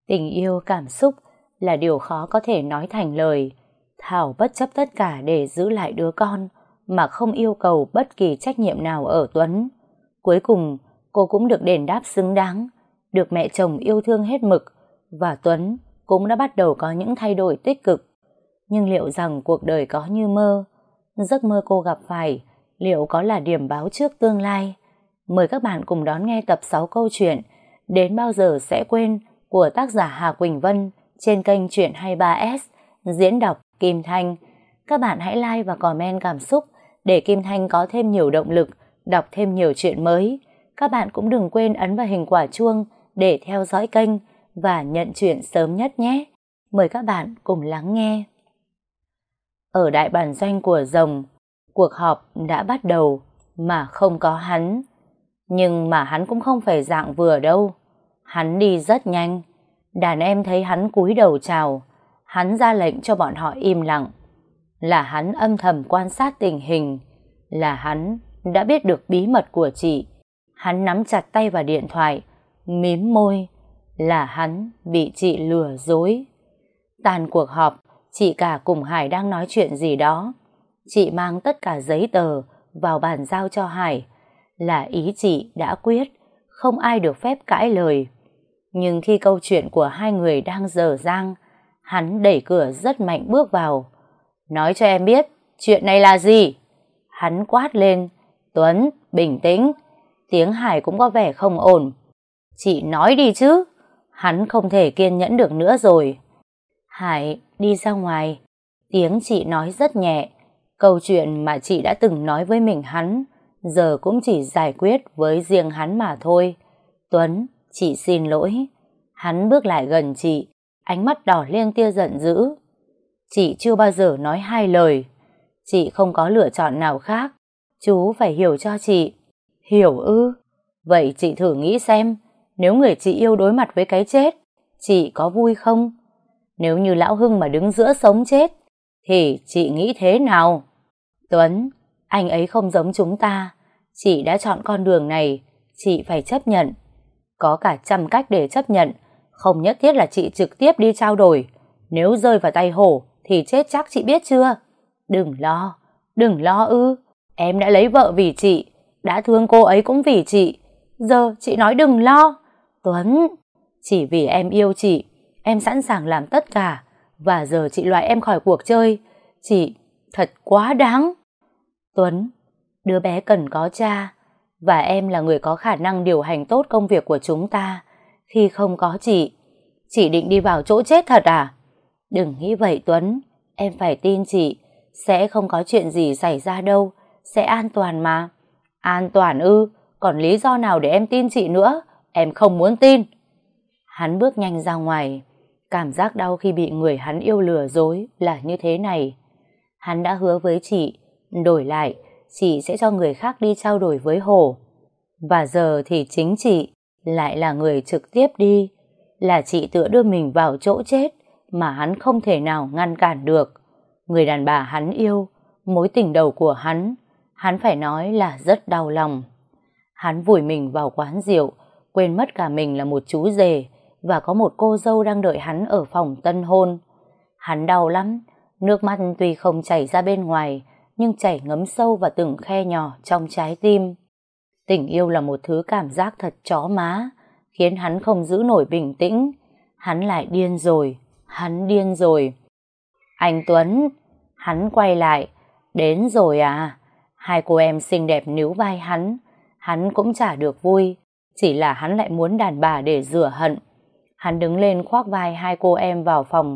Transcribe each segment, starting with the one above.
Tình yêu cảm xúc là điều khó có thể nói thành lời. Thảo bất chấp tất cả để giữ lại đứa con mà không yêu cầu bất kỳ trách nhiệm nào ở Tuấn. Cuối cùng, cô cũng được đền đáp xứng đáng, được mẹ chồng yêu thương hết mực, và Tuấn cũng đã bắt đầu có những thay đổi tích cực. Nhưng liệu rằng cuộc đời có như mơ, giấc mơ cô gặp phải liệu có là điểm báo trước tương lai? Mời các bạn cùng đón nghe tập 6 câu chuyện Đến bao giờ sẽ quên của tác giả Hà Quỳnh Vân trên kênh Chuyện 23S, diễn đọc Kim Thanh. Các bạn hãy like và comment cảm xúc để Kim Thanh có thêm nhiều động lực đọc thêm nhiều chuyện mới. Các bạn cũng đừng quên ấn vào hình quả chuông để theo dõi kênh và nhận chuyện sớm nhất nhé. Mời các bạn cùng lắng nghe. Ở đại bản doanh của Rồng, cuộc họp đã bắt đầu mà không có hắn. Nhưng mà hắn cũng không phải dạng vừa đâu. Hắn đi rất nhanh. Đàn em thấy hắn cúi đầu chào. Hắn ra lệnh cho bọn họ im lặng. Là hắn âm thầm quan sát tình hình. Là hắn đã biết được bí mật của chị. Hắn nắm chặt tay vào điện thoại, mím môi. Là hắn bị chị lừa dối. Tàn cuộc họp, chị cả cùng Hải đang nói chuyện gì đó. Chị mang tất cả giấy tờ vào bàn giao cho Hải. Là ý chị đã quyết, không ai được phép cãi lời. Nhưng khi câu chuyện của hai người đang dở dang, hắn đẩy cửa rất mạnh bước vào. Nói cho em biết, chuyện này là gì? Hắn quát lên. Tuấn, bình tĩnh. Tiếng Hải cũng có vẻ không ổn. Chị nói đi chứ. Hắn không thể kiên nhẫn được nữa rồi. Hải, đi ra ngoài. Tiếng chị nói rất nhẹ. Câu chuyện mà chị đã từng nói với mình hắn giờ cũng chỉ giải quyết với riêng hắn mà thôi. Tuấn, chị xin lỗi. Hắn bước lại gần chị, ánh mắt đỏ lên tia giận dữ. Chị chưa bao giờ nói hai lời. Chị không có lựa chọn nào khác. Chú phải hiểu cho chị. Hiểu ư? Vậy chị thử nghĩ xem, nếu người chị yêu đối mặt với cái chết, chị có vui không? Nếu như Lão Hưng mà đứng giữa sống chết, thì chị nghĩ thế nào? Tuấn, anh ấy không giống chúng ta. Chị đã chọn con đường này, chị phải chấp nhận. Có cả trăm cách để chấp nhận, không nhất thiết là chị trực tiếp đi trao đổi. Nếu rơi vào tay hổ thì chết chắc, chị biết chưa? Đừng lo ư. Em đã lấy vợ vì chị, đã thương cô ấy cũng vì chị. Giờ chị nói đừng lo. Tuấn, chỉ vì em yêu chị, em sẵn sàng làm tất cả. Và giờ chị loại em khỏi cuộc chơi. Chị thật quá đáng. Tuấn, đứa bé cần có cha, và em là người có khả năng điều hành tốt công việc của chúng ta. Khi không có chị định đi vào chỗ chết thật à? Đừng nghĩ vậy Tuấn, em phải tin chị. Sẽ không có chuyện gì xảy ra đâu, sẽ an toàn mà. An toàn ư? Còn lý do nào để em tin chị nữa? Em không muốn tin. Hắn bước nhanh ra ngoài. Cảm giác đau khi bị người hắn yêu lừa dối là như thế này. Hắn đã hứa với chị, đổi lại chị sẽ cho người khác đi trao đổi với Hổ. Và giờ thì chính chị lại là người trực tiếp đi. Là chị tự đưa mình vào chỗ chết mà hắn không thể nào ngăn cản được. Người đàn bà hắn yêu, mối tình đầu của hắn phải nói là rất đau lòng. Hắn vùi mình vào quán rượu, quên mất cả mình là một chú rể và có một cô dâu đang đợi hắn ở phòng tân hôn. Hắn đau lắm, nước mắt tuy không chảy ra bên ngoài, nhưng chảy ngấm sâu vào từng khe nhỏ trong trái tim. Tình yêu là một thứ cảm giác thật chó má, khiến hắn không giữ nổi bình tĩnh. Hắn lại điên rồi, hắn điên rồi. Anh Tuấn, hắn quay lại. Đến rồi à? Hai cô em xinh đẹp níu vai hắn cũng chả được vui, chỉ là hắn lại muốn đàn bà để rửa hận. Hắn đứng lên khoác vai hai cô em vào phòng.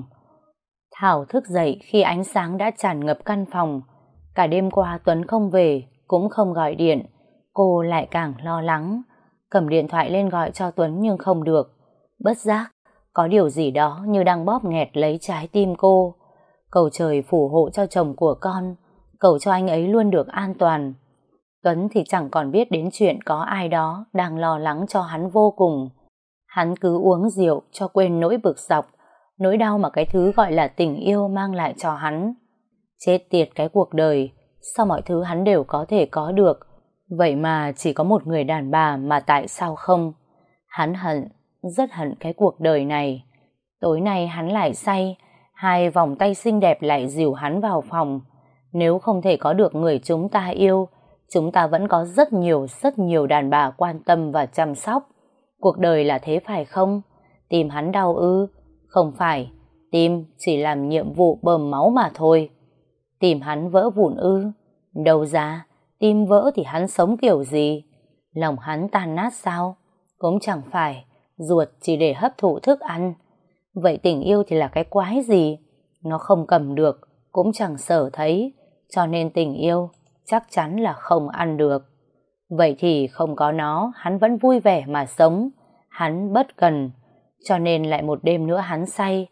Thảo thức dậy khi ánh sáng đã tràn ngập căn phòng. Cả đêm qua Tuấn không về, cũng không gọi điện. Cô lại càng lo lắng. Cầm điện thoại lên gọi cho Tuấn nhưng không được. Bất giác, có điều gì đó như đang bóp nghẹt lấy trái tim cô. Cầu trời phù hộ cho chồng của con, cầu cho anh ấy luôn được an toàn. Tuấn thì chẳng còn biết đến chuyện có ai đó đang lo lắng cho hắn vô cùng. Hắn cứ uống rượu cho quên nỗi bực dọc, nỗi đau mà cái thứ gọi là tình yêu mang lại cho hắn. Chết tiệt cái cuộc đời, sao mọi thứ hắn đều có thể có được, vậy mà chỉ có một người đàn bà mà tại sao không? Hắn hận, rất hận cái cuộc đời này. Tối nay hắn lại say, hai vòng tay xinh đẹp lại dìu hắn vào phòng. Nếu không thể có được người chúng ta yêu, chúng ta vẫn có rất nhiều đàn bà quan tâm và chăm sóc. Cuộc đời là thế phải không? Tim hắn đau ư? Không phải, tim chỉ làm nhiệm vụ bơm máu mà thôi. Tim hắn vỡ vụn ư? Đâu ra, tim vỡ thì hắn sống kiểu gì? Lòng hắn tan nát sao? Cũng chẳng phải, ruột chỉ để hấp thụ thức ăn. Vậy tình yêu thì là cái quái gì? Nó không cầm được, cũng chẳng sở thấy, cho nên tình yêu chắc chắn là không ăn được. Vậy thì không có nó, hắn vẫn vui vẻ mà sống, hắn bất cần, cho nên lại một đêm nữa hắn say.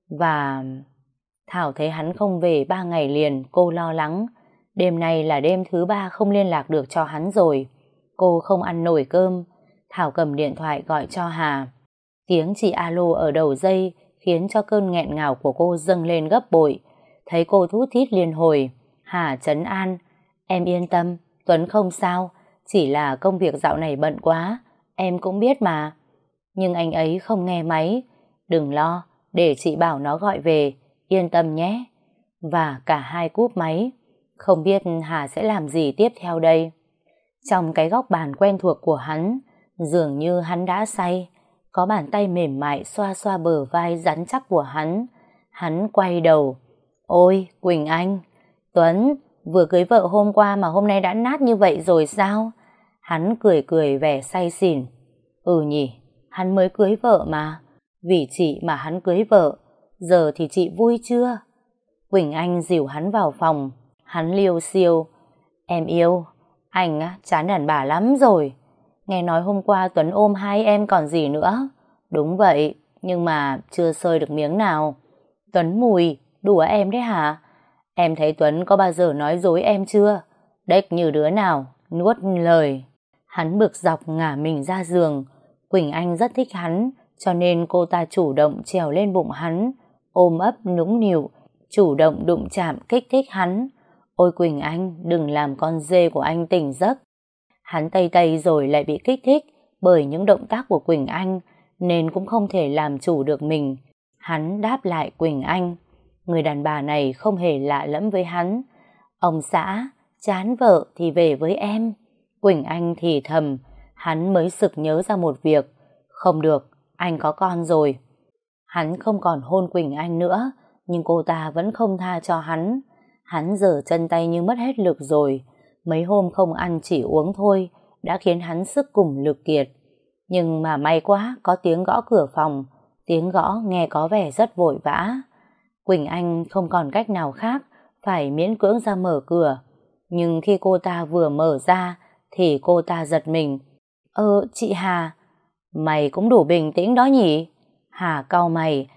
Và Thảo thấy hắn không về 3 ngày liền, cô lo lắng. Đêm nay là đêm thứ 3 không liên lạc được cho hắn rồi. Cô không ăn nổi cơm. Thảo cầm điện thoại gọi cho Hà. Tiếng chị alo ở đầu dây khiến cho cơn nghẹn ngào của cô dâng lên gấp bội. Thấy cô thút thít liên hồi, Hà trấn an: em yên tâm, Tuấn không sao, chỉ là công việc dạo này bận quá, em cũng biết mà. Nhưng anh ấy không nghe máy. Đừng lo, để chị bảo nó gọi về, yên tâm nhé. Và cả hai cúp máy. Không biết Hà sẽ làm gì tiếp theo đây. Trong cái góc bàn quen thuộc của hắn, dường như hắn đã say. Có bàn tay mềm mại xoa xoa bờ vai rắn chắc của hắn. Hắn quay đầu: ôi Quỳnh Anh, Tuấn vừa cưới vợ hôm qua mà hôm nay đã nát như vậy rồi sao? Hắn cười cười vẻ say xỉn. Ừ nhỉ, hắn mới cưới vợ mà. Vì chị mà hắn cưới vợ. Giờ thì chị vui chưa? Quỳnh Anh dìu hắn vào phòng. Hắn liêu xiêu: em yêu, anh chán đàn bà lắm rồi. Nghe nói hôm qua Tuấn ôm hai em còn gì nữa. Đúng vậy, nhưng mà chưa sơi được miếng nào. Tuấn mùi, đùa em đấy hả? Em thấy Tuấn có bao giờ nói dối em chưa? Đếch như đứa nào, nuốt lời. Hắn bực dọc ngả mình ra giường. Quỳnh Anh rất thích hắn, cho nên cô ta chủ động trèo lên bụng hắn, ôm ấp nũng nịu, chủ động đụng chạm kích thích hắn. Ôi Quỳnh Anh, đừng làm con dê của anh tỉnh giấc. Hắn tây tây rồi lại bị kích thích bởi những động tác của Quỳnh Anh, nên cũng không thể làm chủ được mình. Hắn đáp lại Quỳnh Anh. Người đàn bà này không hề lạ lẫm với hắn. Ông xã, chán vợ thì về với em. Quỳnh Anh thì thầm. Hắn mới sực nhớ ra một việc. Không được, anh có con rồi. Hắn không còn hôn Quỳnh Anh nữa, nhưng cô ta vẫn không tha cho hắn. Hắn giở chân tay như mất hết lực rồi. Mấy hôm không ăn chỉ uống thôi đã khiến hắn sức cùng lực kiệt. Nhưng mà may quá có tiếng gõ cửa phòng. Tiếng gõ nghe có vẻ rất vội vã. Quỳnh Anh không còn cách nào khác, phải miễn cưỡng ra mở cửa. Nhưng khi cô ta vừa mở ra thì cô ta giật mình. Chị Hà. Mày cũng đủ bình tĩnh đó nhỉ? Hà cau mày.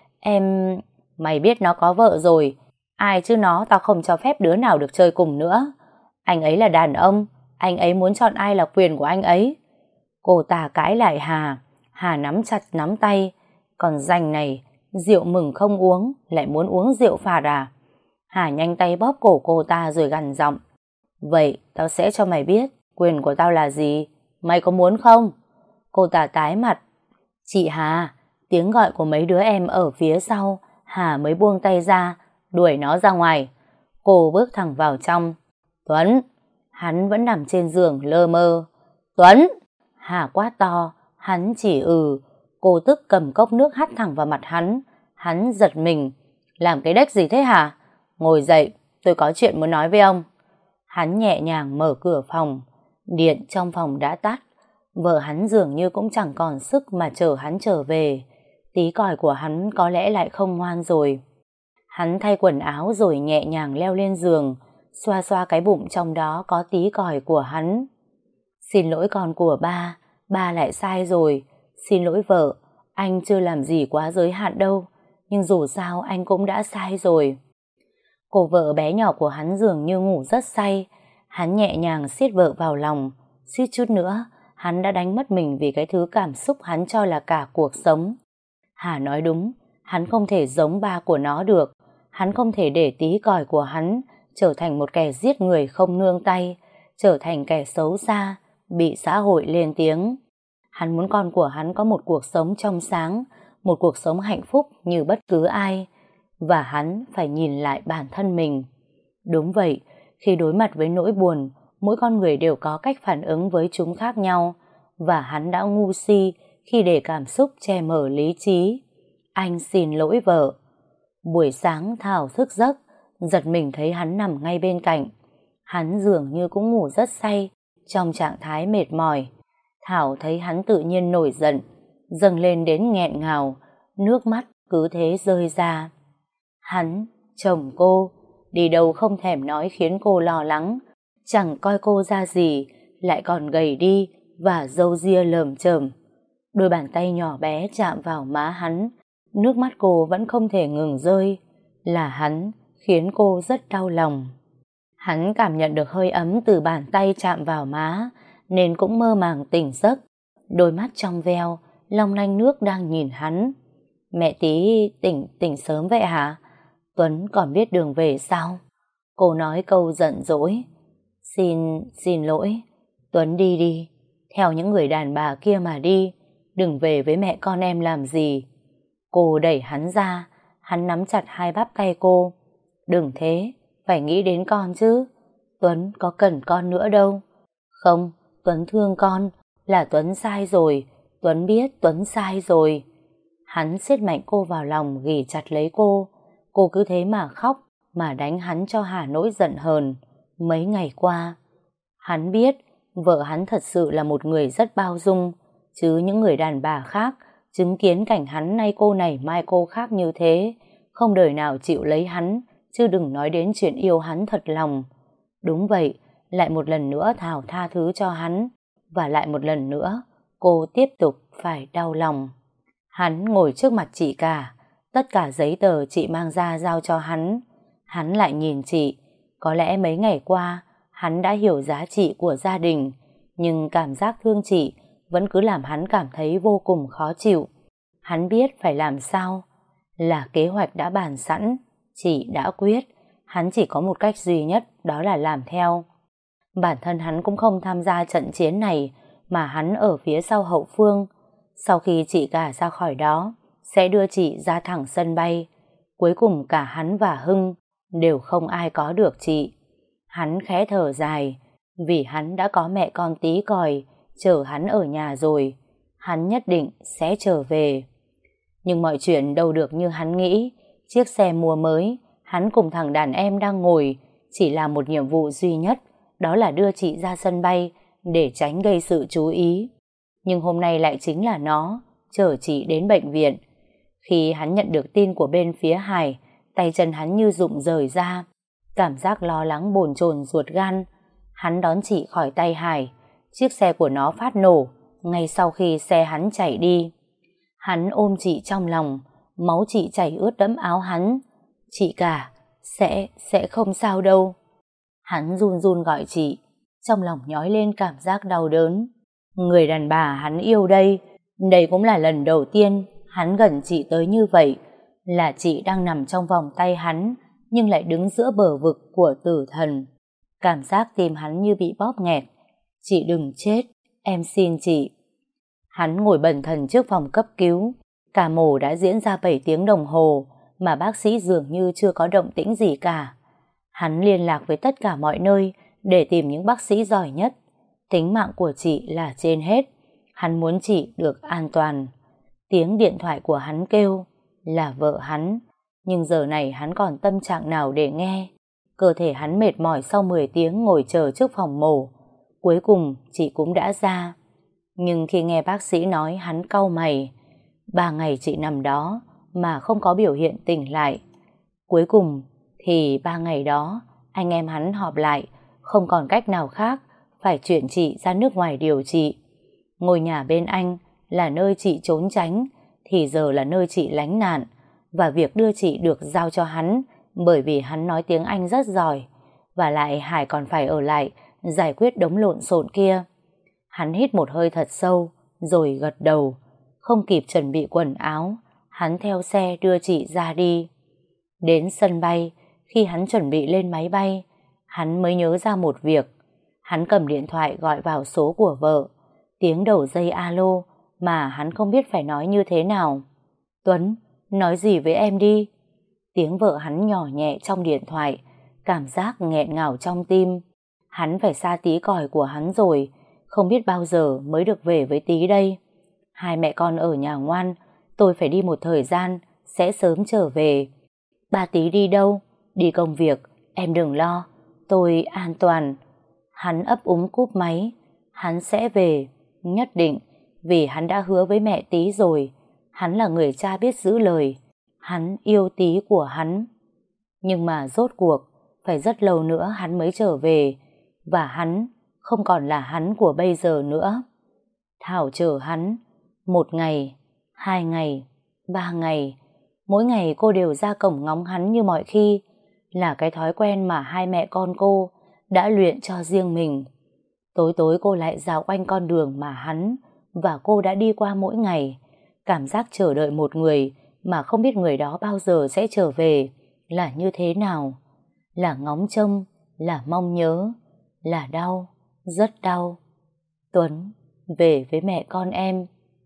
Mày biết nó có vợ rồi. Ai chứ nó, tao không cho phép đứa nào được chơi cùng nữa. Anh ấy là đàn ông, anh ấy muốn chọn ai là quyền của anh ấy. Cô ta cãi lại Hà. Hà nắm chặt nắm tay. Còn rành này, rượu mừng không uống, lại muốn uống rượu phạt à? Hà nhanh tay bóp cổ cô ta rồi gằn giọng. Vậy tao sẽ cho mày biết quyền của tao là gì. Mày có muốn không? Cô ta tái mặt. Chị Hà. Tiếng gọi của mấy đứa em ở phía sau. Hà mới buông tay ra, đuổi nó ra ngoài. Cô bước thẳng vào trong. Tuấn. Hắn vẫn nằm trên giường lơ mơ. Tuấn. Hà quát to. Hắn chỉ Cô tức cầm cốc nước hắt thẳng vào mặt hắn. Hắn giật mình. Làm cái đếch gì thế hả? Ngồi dậy, tôi có chuyện muốn nói với ông. Hắn nhẹ nhàng mở cửa phòng. Điện trong phòng đã tắt. Vợ hắn dường như cũng chẳng còn sức mà chở hắn trở về. Tí còi của hắn có lẽ lại không ngoan rồi. Hắn thay quần áo rồi nhẹ nhàng leo lên giường, xoa xoa cái bụng trong đó có tí còi của hắn. Xin lỗi con của ba lại sai rồi. Xin lỗi vợ, anh chưa làm gì quá giới hạn đâu, nhưng dù sao anh cũng đã sai rồi. Cô vợ bé nhỏ của hắn dường như ngủ rất say. Hắn nhẹ nhàng siết vợ vào lòng. Suýt chút nữa hắn đã đánh mất mình vì cái thứ cảm xúc hắn cho là cả cuộc sống. Hà nói đúng, hắn không thể giống ba của nó được. Hắn không thể để tí còi của hắn trở thành một kẻ giết người không nương tay, trở thành kẻ xấu xa, bị xã hội lên tiếng. Hắn muốn con của hắn có một cuộc sống trong sáng, một cuộc sống hạnh phúc như bất cứ ai, và hắn phải nhìn lại bản thân mình. Đúng vậy, khi đối mặt với nỗi buồn, mỗi con người đều có cách phản ứng với chúng khác nhau, và hắn đã ngu si khi để cảm xúc che mờ lý trí. Anh xin lỗi vợ. Buổi sáng Thảo thức giấc, giật mình thấy hắn nằm ngay bên cạnh. Hắn dường như cũng ngủ rất say, trong trạng thái mệt mỏi. Thảo thấy hắn tự nhiên nổi giận, dâng lên đến nghẹn ngào, nước mắt cứ thế rơi ra. Hắn, chồng cô, đi đâu không thèm nói khiến cô lo lắng, chẳng coi cô ra gì, lại còn gầy đi và râu ria lởm chởm. Đôi bàn tay nhỏ bé chạm vào má hắn, nước mắt cô vẫn không thể ngừng rơi. Là hắn khiến cô rất đau lòng. Hắn cảm nhận được hơi ấm từ bàn tay chạm vào má, nên cũng mơ màng tỉnh giấc. Đôi mắt trong veo, long lanh nước đang nhìn hắn. Mẹ Tí tỉnh sớm vậy hả? Tuấn còn biết đường về sao? Cô nói câu giận dỗi. Xin lỗi. Tuấn đi đi, theo những người đàn bà kia mà đi, đừng về với mẹ con em làm gì. Cô đẩy hắn ra, hắn nắm chặt hai bắp tay cô. Đừng thế, phải nghĩ đến con chứ. Tuấn có cần con nữa đâu. Không, Tuấn thương con, là Tuấn sai rồi, Tuấn biết Tuấn sai rồi. Hắn siết mạnh cô vào lòng, ghì chặt lấy cô. Cô cứ thế mà khóc, mà đánh hắn cho hả nỗi giận hờn. Mấy ngày qua, hắn biết vợ hắn thật sự là một người rất bao dung, chứ những người đàn bà khác chứng kiến cảnh hắn nay cô này mai cô khác như thế, không đời nào chịu lấy hắn, chứ đừng nói đến chuyện yêu hắn thật lòng. Đúng vậy, lại một lần nữa Thảo tha thứ cho hắn, và lại một lần nữa cô tiếp tục phải đau lòng. Hắn ngồi trước mặt chị cả, tất cả giấy tờ chị mang ra giao cho hắn. Hắn lại nhìn chị, có lẽ mấy ngày qua hắn đã hiểu giá trị của gia đình, nhưng cảm giác thương chị vẫn cứ làm hắn cảm thấy vô cùng khó chịu. Hắn biết phải làm sao. Là kế hoạch đã bàn sẵn, chị đã quyết, hắn chỉ có một cách duy nhất, đó là làm theo. Bản thân hắn cũng không tham gia trận chiến này, mà hắn ở phía sau hậu phương. Sau khi chị cả ra khỏi đó, sẽ đưa chị ra thẳng sân bay. Cuối cùng cả hắn và Hưng đều không ai có được chị. Hắn khẽ thở dài, vì hắn đã có mẹ con Tí còi chờ hắn ở nhà rồi. Hắn nhất định sẽ trở về. Nhưng mọi chuyện đâu được như hắn nghĩ. Chiếc xe mua mới, hắn cùng thằng đàn em đang ngồi, chỉ làm một nhiệm vụ duy nhất, đó là đưa chị ra sân bay để tránh gây sự chú ý. Nhưng hôm nay lại chính là nó chở chị đến bệnh viện. Khi hắn nhận được tin của bên phía Hải, tay chân hắn như rụng rời ra, cảm giác lo lắng bồn chồn ruột gan. Hắn đón chị khỏi tay Hải, chiếc xe của nó phát nổ ngay sau khi xe hắn chạy đi. Hắn ôm chị trong lòng, máu chị chảy ướt đẫm áo hắn. Chị cả, sẽ không sao đâu. Hắn run run gọi chị, trong lòng nhói lên cảm giác đau đớn. Người đàn bà hắn yêu đây cũng là lần đầu tiên hắn gần chị tới như vậy. Là chị đang nằm trong vòng tay hắn, nhưng lại đứng giữa bờ vực của tử thần. Cảm giác tim hắn như bị bóp nghẹt. Chị đừng chết, em xin chị. Hắn ngồi bần thần trước phòng cấp cứu. Ca mổ đã diễn ra 7 tiếng đồng hồ, mà bác sĩ dường như chưa có động tĩnh gì cả. Hắn liên lạc với tất cả mọi nơi để tìm những bác sĩ giỏi nhất. Tính mạng của chị là trên hết. Hắn muốn chị được an toàn. Tiếng điện thoại của hắn kêu là vợ hắn, nhưng giờ này hắn còn tâm trạng nào để nghe. Cơ thể hắn mệt mỏi sau 10 tiếng ngồi chờ trước phòng mổ. Cuối cùng chị cũng đã ra. Nhưng khi nghe bác sĩ nói, hắn cau mày. 3 ngày chị nằm đó mà không có biểu hiện tỉnh lại. Cuối cùng thì 3 ngày đó anh em hắn họp lại, không còn cách nào khác, phải chuyển chị ra nước ngoài điều trị. Ngôi nhà bên anh là nơi chị trốn tránh, thì giờ là nơi chị lánh nạn, và việc đưa chị được giao cho hắn, bởi vì hắn nói tiếng Anh rất giỏi, và lại Hải còn phải ở lại giải quyết đống lộn xộn kia. Hắn hít một hơi thật sâu, rồi gật đầu. Không kịp chuẩn bị quần áo, hắn theo xe đưa chị ra đi. Đến sân bay, khi hắn chuẩn bị lên máy bay, hắn mới nhớ ra một việc. Hắn cầm điện thoại gọi vào số của vợ, tiếng đầu dây alo mà hắn không biết phải nói như thế nào. Tuấn, nói gì với em đi. Tiếng vợ hắn nhỏ nhẹ trong điện thoại, cảm giác nghẹn ngào trong tim. Hắn phải xa Tí còi của hắn rồi, không biết bao giờ mới được về với Tí đây. Hai mẹ con ở nhà ngoan, tôi phải đi một thời gian, sẽ sớm trở về. Ba Tí đi đâu? Đi công việc, em đừng lo, tôi an toàn. Hắn ấp úng cúp máy. Hắn sẽ về, nhất định, vì hắn đã hứa với mẹ Tí rồi. Hắn là người cha biết giữ lời. Hắn yêu Tí của hắn. Nhưng mà rốt cuộc, phải rất lâu nữa hắn mới trở về. Và hắn không còn là hắn của bây giờ nữa. Thảo chờ hắn 1 ngày, 2 ngày, 3 ngày. Mỗi ngày cô đều ra cổng ngóng hắn như mọi khi, là cái thói quen mà hai mẹ con cô đã luyện cho riêng mình. Tối tối cô lại dạo quanh con đường mà hắn và cô đã đi qua mỗi ngày. Cảm giác chờ đợi một người mà không biết người đó bao giờ sẽ trở về là như thế nào. Là ngóng trông, là mong nhớ, là đau, rất đau. Tuấn, về với mẹ con em.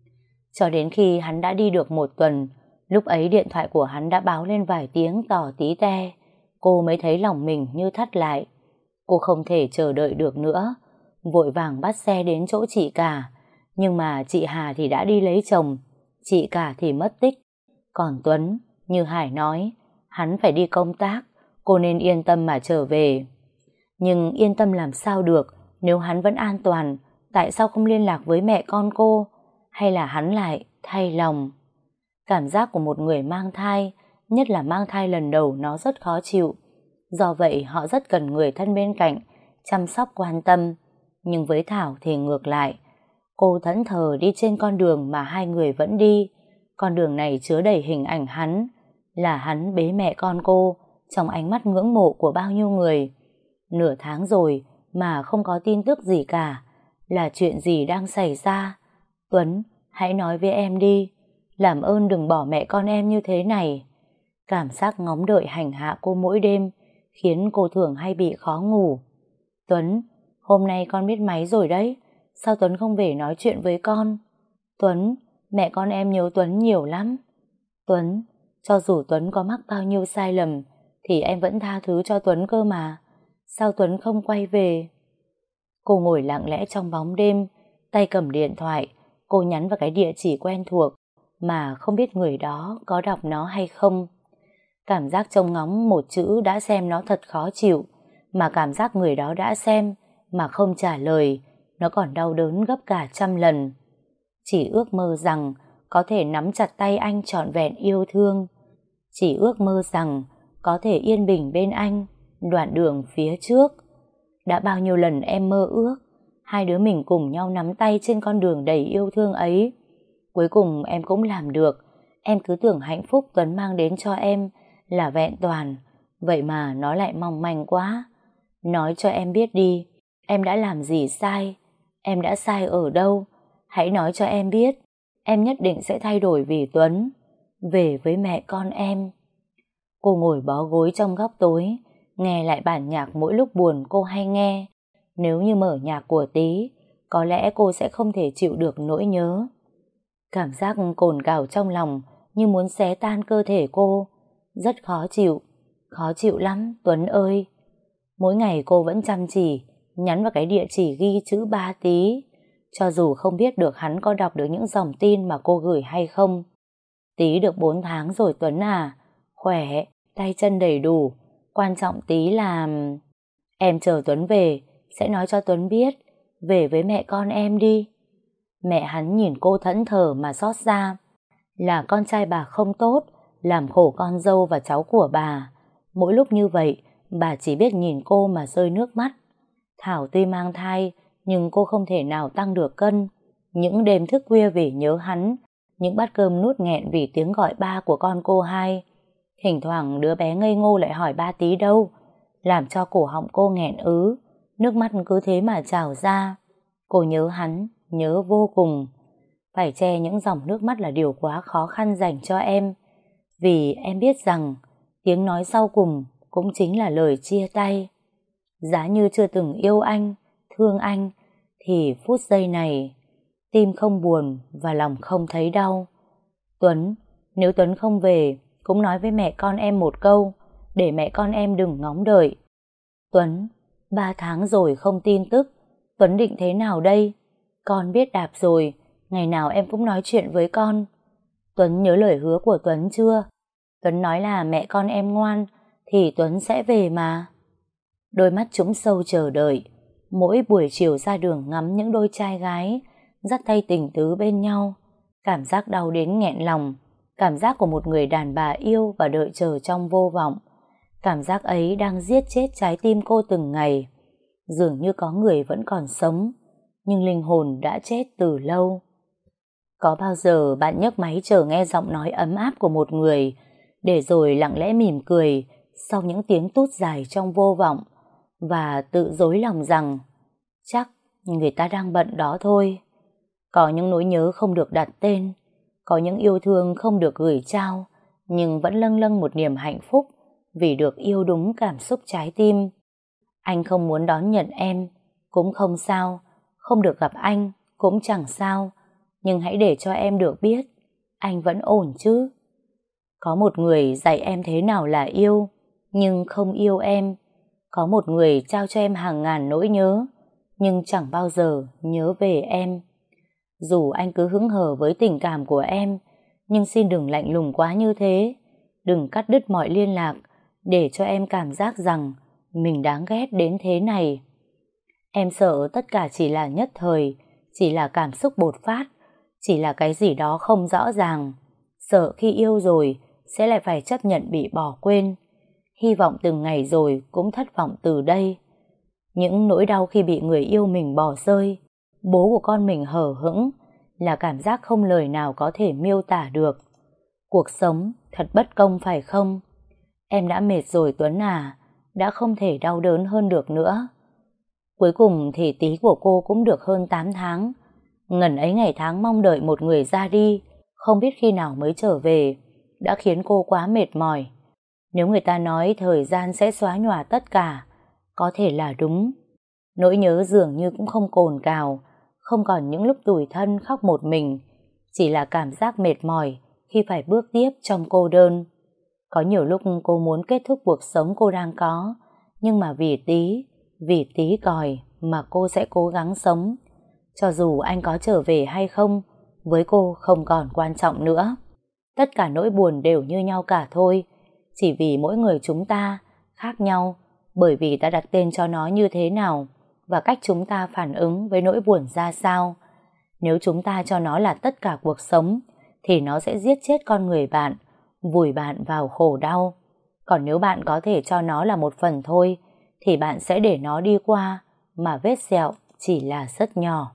Cho đến khi hắn đã đi được 1 tuần, lúc ấy điện thoại của hắn đã báo lên vài tiếng tỏ tí te. Cô mới thấy lòng mình như thắt lại. Cô không thể chờ đợi được nữa, vội vàng bắt xe đến chỗ chị cả. Nhưng mà chị Hà thì đã đi lấy chồng, chị cả thì mất tích. Còn Tuấn, như Hải nói, hắn phải đi công tác, cô nên yên tâm mà trở về. Nhưng yên tâm làm sao được nếu hắn vẫn an toàn? Tại sao không liên lạc với mẹ con cô? Hay là hắn lại thay lòng? Cảm giác của một người mang thai, nhất là mang thai lần đầu, nó rất khó chịu. Do vậy họ rất cần người thân bên cạnh, chăm sóc quan tâm. Nhưng với Thảo thì ngược lại. Cô thẫn thờ đi trên con đường mà hai người vẫn đi. Con đường này chứa đầy hình ảnh hắn, là hắn bế mẹ con cô trong ánh mắt ngưỡng mộ của bao nhiêu người. Nửa tháng rồi mà không có tin tức gì cả. Là chuyện gì đang xảy ra? Tuấn, hãy nói với em đi. Làm ơn đừng bỏ mẹ con em như thế này. Cảm giác ngóng đợi hành hạ cô mỗi đêm khiến cô thường hay bị khó ngủ. Tuấn, hôm nay con biết máy rồi đấy. Sao Tuấn không về nói chuyện với con? Tuấn, mẹ con em nhớ Tuấn nhiều lắm. Tuấn, cho dù Tuấn có mắc bao nhiêu sai lầm thì em vẫn tha thứ cho Tuấn cơ mà. Sao Tuấn không quay về? Cô ngồi lặng lẽ trong bóng đêm, tay cầm điện thoại. Cô nhắn vào cái địa chỉ quen thuộc mà không biết người đó có đọc nó hay không. Cảm giác trông ngóng một chữ đã xem nó thật khó chịu, mà cảm giác người đó đã xem mà không trả lời, nó còn đau đớn gấp cả 100 lần. Chỉ ước mơ rằng có thể nắm chặt tay anh trọn vẹn yêu thương. Chỉ ước mơ rằng có thể yên bình bên anh đoạn đường phía trước. Đã bao nhiêu lần em mơ ước hai đứa mình cùng nhau nắm tay trên con đường đầy yêu thương ấy. Cuối cùng em cũng làm được. Em cứ tưởng hạnh phúc Tuấn mang đến cho em là vẹn toàn, vậy mà nó lại mong manh quá. Nói cho em biết đi, em đã làm gì sai? Em đã sai ở đâu? Hãy nói cho em biết. Em nhất định sẽ thay đổi vì Tuấn. Về với mẹ con em. Cô ngồi bó gối trong góc tối, nghe lại bản nhạc mỗi lúc buồn cô hay nghe. Nếu như mở nhạc của Tí, có lẽ cô sẽ không thể chịu được nỗi nhớ. Cảm giác cồn cào trong lòng như muốn xé tan cơ thể cô. Rất khó chịu lắm Tuấn ơi. Mỗi ngày cô vẫn chăm chỉ nhắn vào cái địa chỉ ghi chữ Ba Tí, cho dù không biết được hắn có đọc được những dòng tin mà cô gửi hay không. Tí được 4 tháng rồi Tuấn à, khỏe, tay chân đầy đủ, quan trọng Tí là... Em chờ Tuấn về, sẽ nói cho Tuấn biết, về với mẹ con em đi. Mẹ hắn nhìn cô thẫn thờ mà xót xa. Là con trai bà không tốt, làm khổ con dâu và cháu của bà. Mỗi lúc như vậy, bà chỉ biết nhìn cô mà rơi nước mắt. Thảo tuy mang thai, nhưng cô không thể nào tăng được cân. Những đêm thức khuya vì nhớ hắn, những bát cơm nuốt nghẹn vì tiếng gọi ba của con cô hai. Thỉnh thoảng đứa bé ngây ngô lại hỏi Ba Tí đâu, làm cho cổ họng cô nghẹn ứ, nước mắt cứ thế mà trào ra. Cô nhớ hắn, nhớ vô cùng. Phải che những dòng nước mắt là điều quá khó khăn dành cho em, vì em biết rằng tiếng nói sau cùng cũng chính là lời chia tay. Giá như chưa từng yêu anh, thương anh, thì phút giây này tim không buồn và lòng không thấy đau. Tuấn, Nếu Tuấn không về, cũng nói với mẹ con em một câu, để mẹ con em đừng ngóng đợi. Tuấn, 3 tháng rồi không tin tức, Tuấn định thế nào đây? Con biết đạp rồi, ngày nào em cũng nói chuyện với con. Tuấn nhớ lời hứa của Tuấn chưa? Tuấn nói là mẹ con em ngoan, thì Tuấn sẽ về mà. Đôi mắt trũng sâu chờ đợi, mỗi buổi chiều ra đường ngắm những đôi trai gái, dắt tay tình tứ bên nhau. Cảm giác đau đến nghẹn lòng, cảm giác của một người đàn bà yêu và đợi chờ trong vô vọng. Cảm giác ấy đang giết chết trái tim cô từng ngày. Dường như có người vẫn còn sống, nhưng linh hồn đã chết từ lâu. Có bao giờ bạn nhấc máy chờ nghe giọng nói ấm áp của một người, để rồi lặng lẽ mỉm cười sau những tiếng tút dài trong vô vọng, và tự dối lòng rằng chắc người ta đang bận đó thôi. Có những nỗi nhớ không được đặt tên, có những yêu thương không được gửi trao, nhưng vẫn lâng lâng một niềm hạnh phúc vì được yêu đúng cảm xúc trái tim. Anh không muốn đón nhận em, cũng không sao, không được gặp anh, cũng chẳng sao, nhưng hãy để cho em được biết, anh vẫn ổn chứ. Có một người dạy em thế nào là yêu, nhưng không yêu em. Có một người trao cho em hàng ngàn nỗi nhớ, nhưng chẳng bao giờ nhớ về em. Dù anh cứ hững hờ với tình cảm của em, nhưng xin đừng lạnh lùng quá như thế. Đừng cắt đứt mọi liên lạc, để cho em cảm giác rằng mình đáng ghét đến thế này. Em sợ tất cả chỉ là nhất thời, chỉ là cảm xúc bột phát, chỉ là cái gì đó không rõ ràng. Sợ khi yêu rồi sẽ lại phải chấp nhận bị bỏ quên. Hy vọng từng ngày rồi cũng thất vọng từ đây. Những nỗi đau khi bị người yêu mình bỏ rơi, bố của con mình hờ hững, là cảm giác không lời nào có thể miêu tả được. Cuộc sống thật bất công phải không? Em đã mệt rồi Tuấn à, đã không thể đau đớn hơn được nữa. Cuối cùng thì tí của cô cũng được hơn 8 tháng. Ngần ấy ngày tháng mong đợi một người ra đi, không biết khi nào mới trở về, đã khiến cô quá mệt mỏi. Nếu người ta nói thời gian sẽ xóa nhòa tất cả, có thể là đúng. Nỗi nhớ dường như cũng không cồn cào, không còn những lúc tủi thân khóc một mình, chỉ là cảm giác mệt mỏi khi phải bước tiếp trong cô đơn. Có nhiều lúc cô muốn kết thúc cuộc sống cô đang có, nhưng mà vì tí còi mà cô sẽ cố gắng sống. Cho dù anh có trở về hay không, với cô không còn quan trọng nữa. Tất cả nỗi buồn đều như nhau cả thôi, chỉ vì mỗi người chúng ta khác nhau, bởi vì ta đặt tên cho nó như thế nào và cách chúng ta phản ứng với nỗi buồn ra sao. Nếu chúng ta cho nó là tất cả cuộc sống, thì nó sẽ giết chết con người bạn, vùi bạn vào khổ đau. Còn nếu bạn có thể cho nó là một phần thôi, thì bạn sẽ để nó đi qua, mà vết sẹo chỉ là rất nhỏ.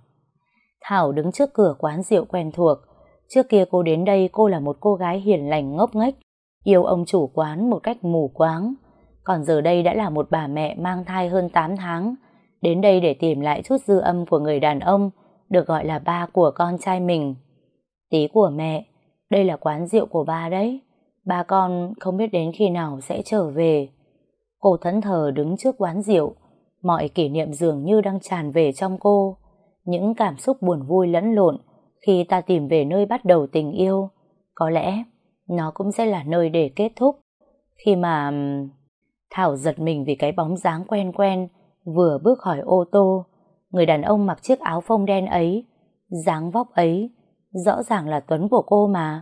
Thảo đứng trước cửa quán rượu quen thuộc. Trước kia cô đến đây cô là một cô gái hiền lành ngốc nghếch, yêu ông chủ quán một cách mù quáng. Còn giờ đây đã là một bà mẹ mang thai hơn 8 tháng, đến đây để tìm lại chút dư âm của người đàn ông được gọi là ba của con trai mình. Tí của mẹ, đây là quán rượu của ba đấy. Ba con không biết đến khi nào sẽ trở về. Cô thẫn thờ đứng trước quán rượu, mọi kỷ niệm dường như đang tràn về trong cô. Những cảm xúc buồn vui lẫn lộn khi ta tìm về nơi bắt đầu tình yêu. Có lẽ nó cũng sẽ là nơi để kết thúc. Khi mà Thảo giật mình vì cái bóng dáng quen quen vừa bước khỏi ô tô. Người đàn ông mặc chiếc áo phông đen ấy, dáng vóc ấy, rõ ràng là Tuấn của cô mà.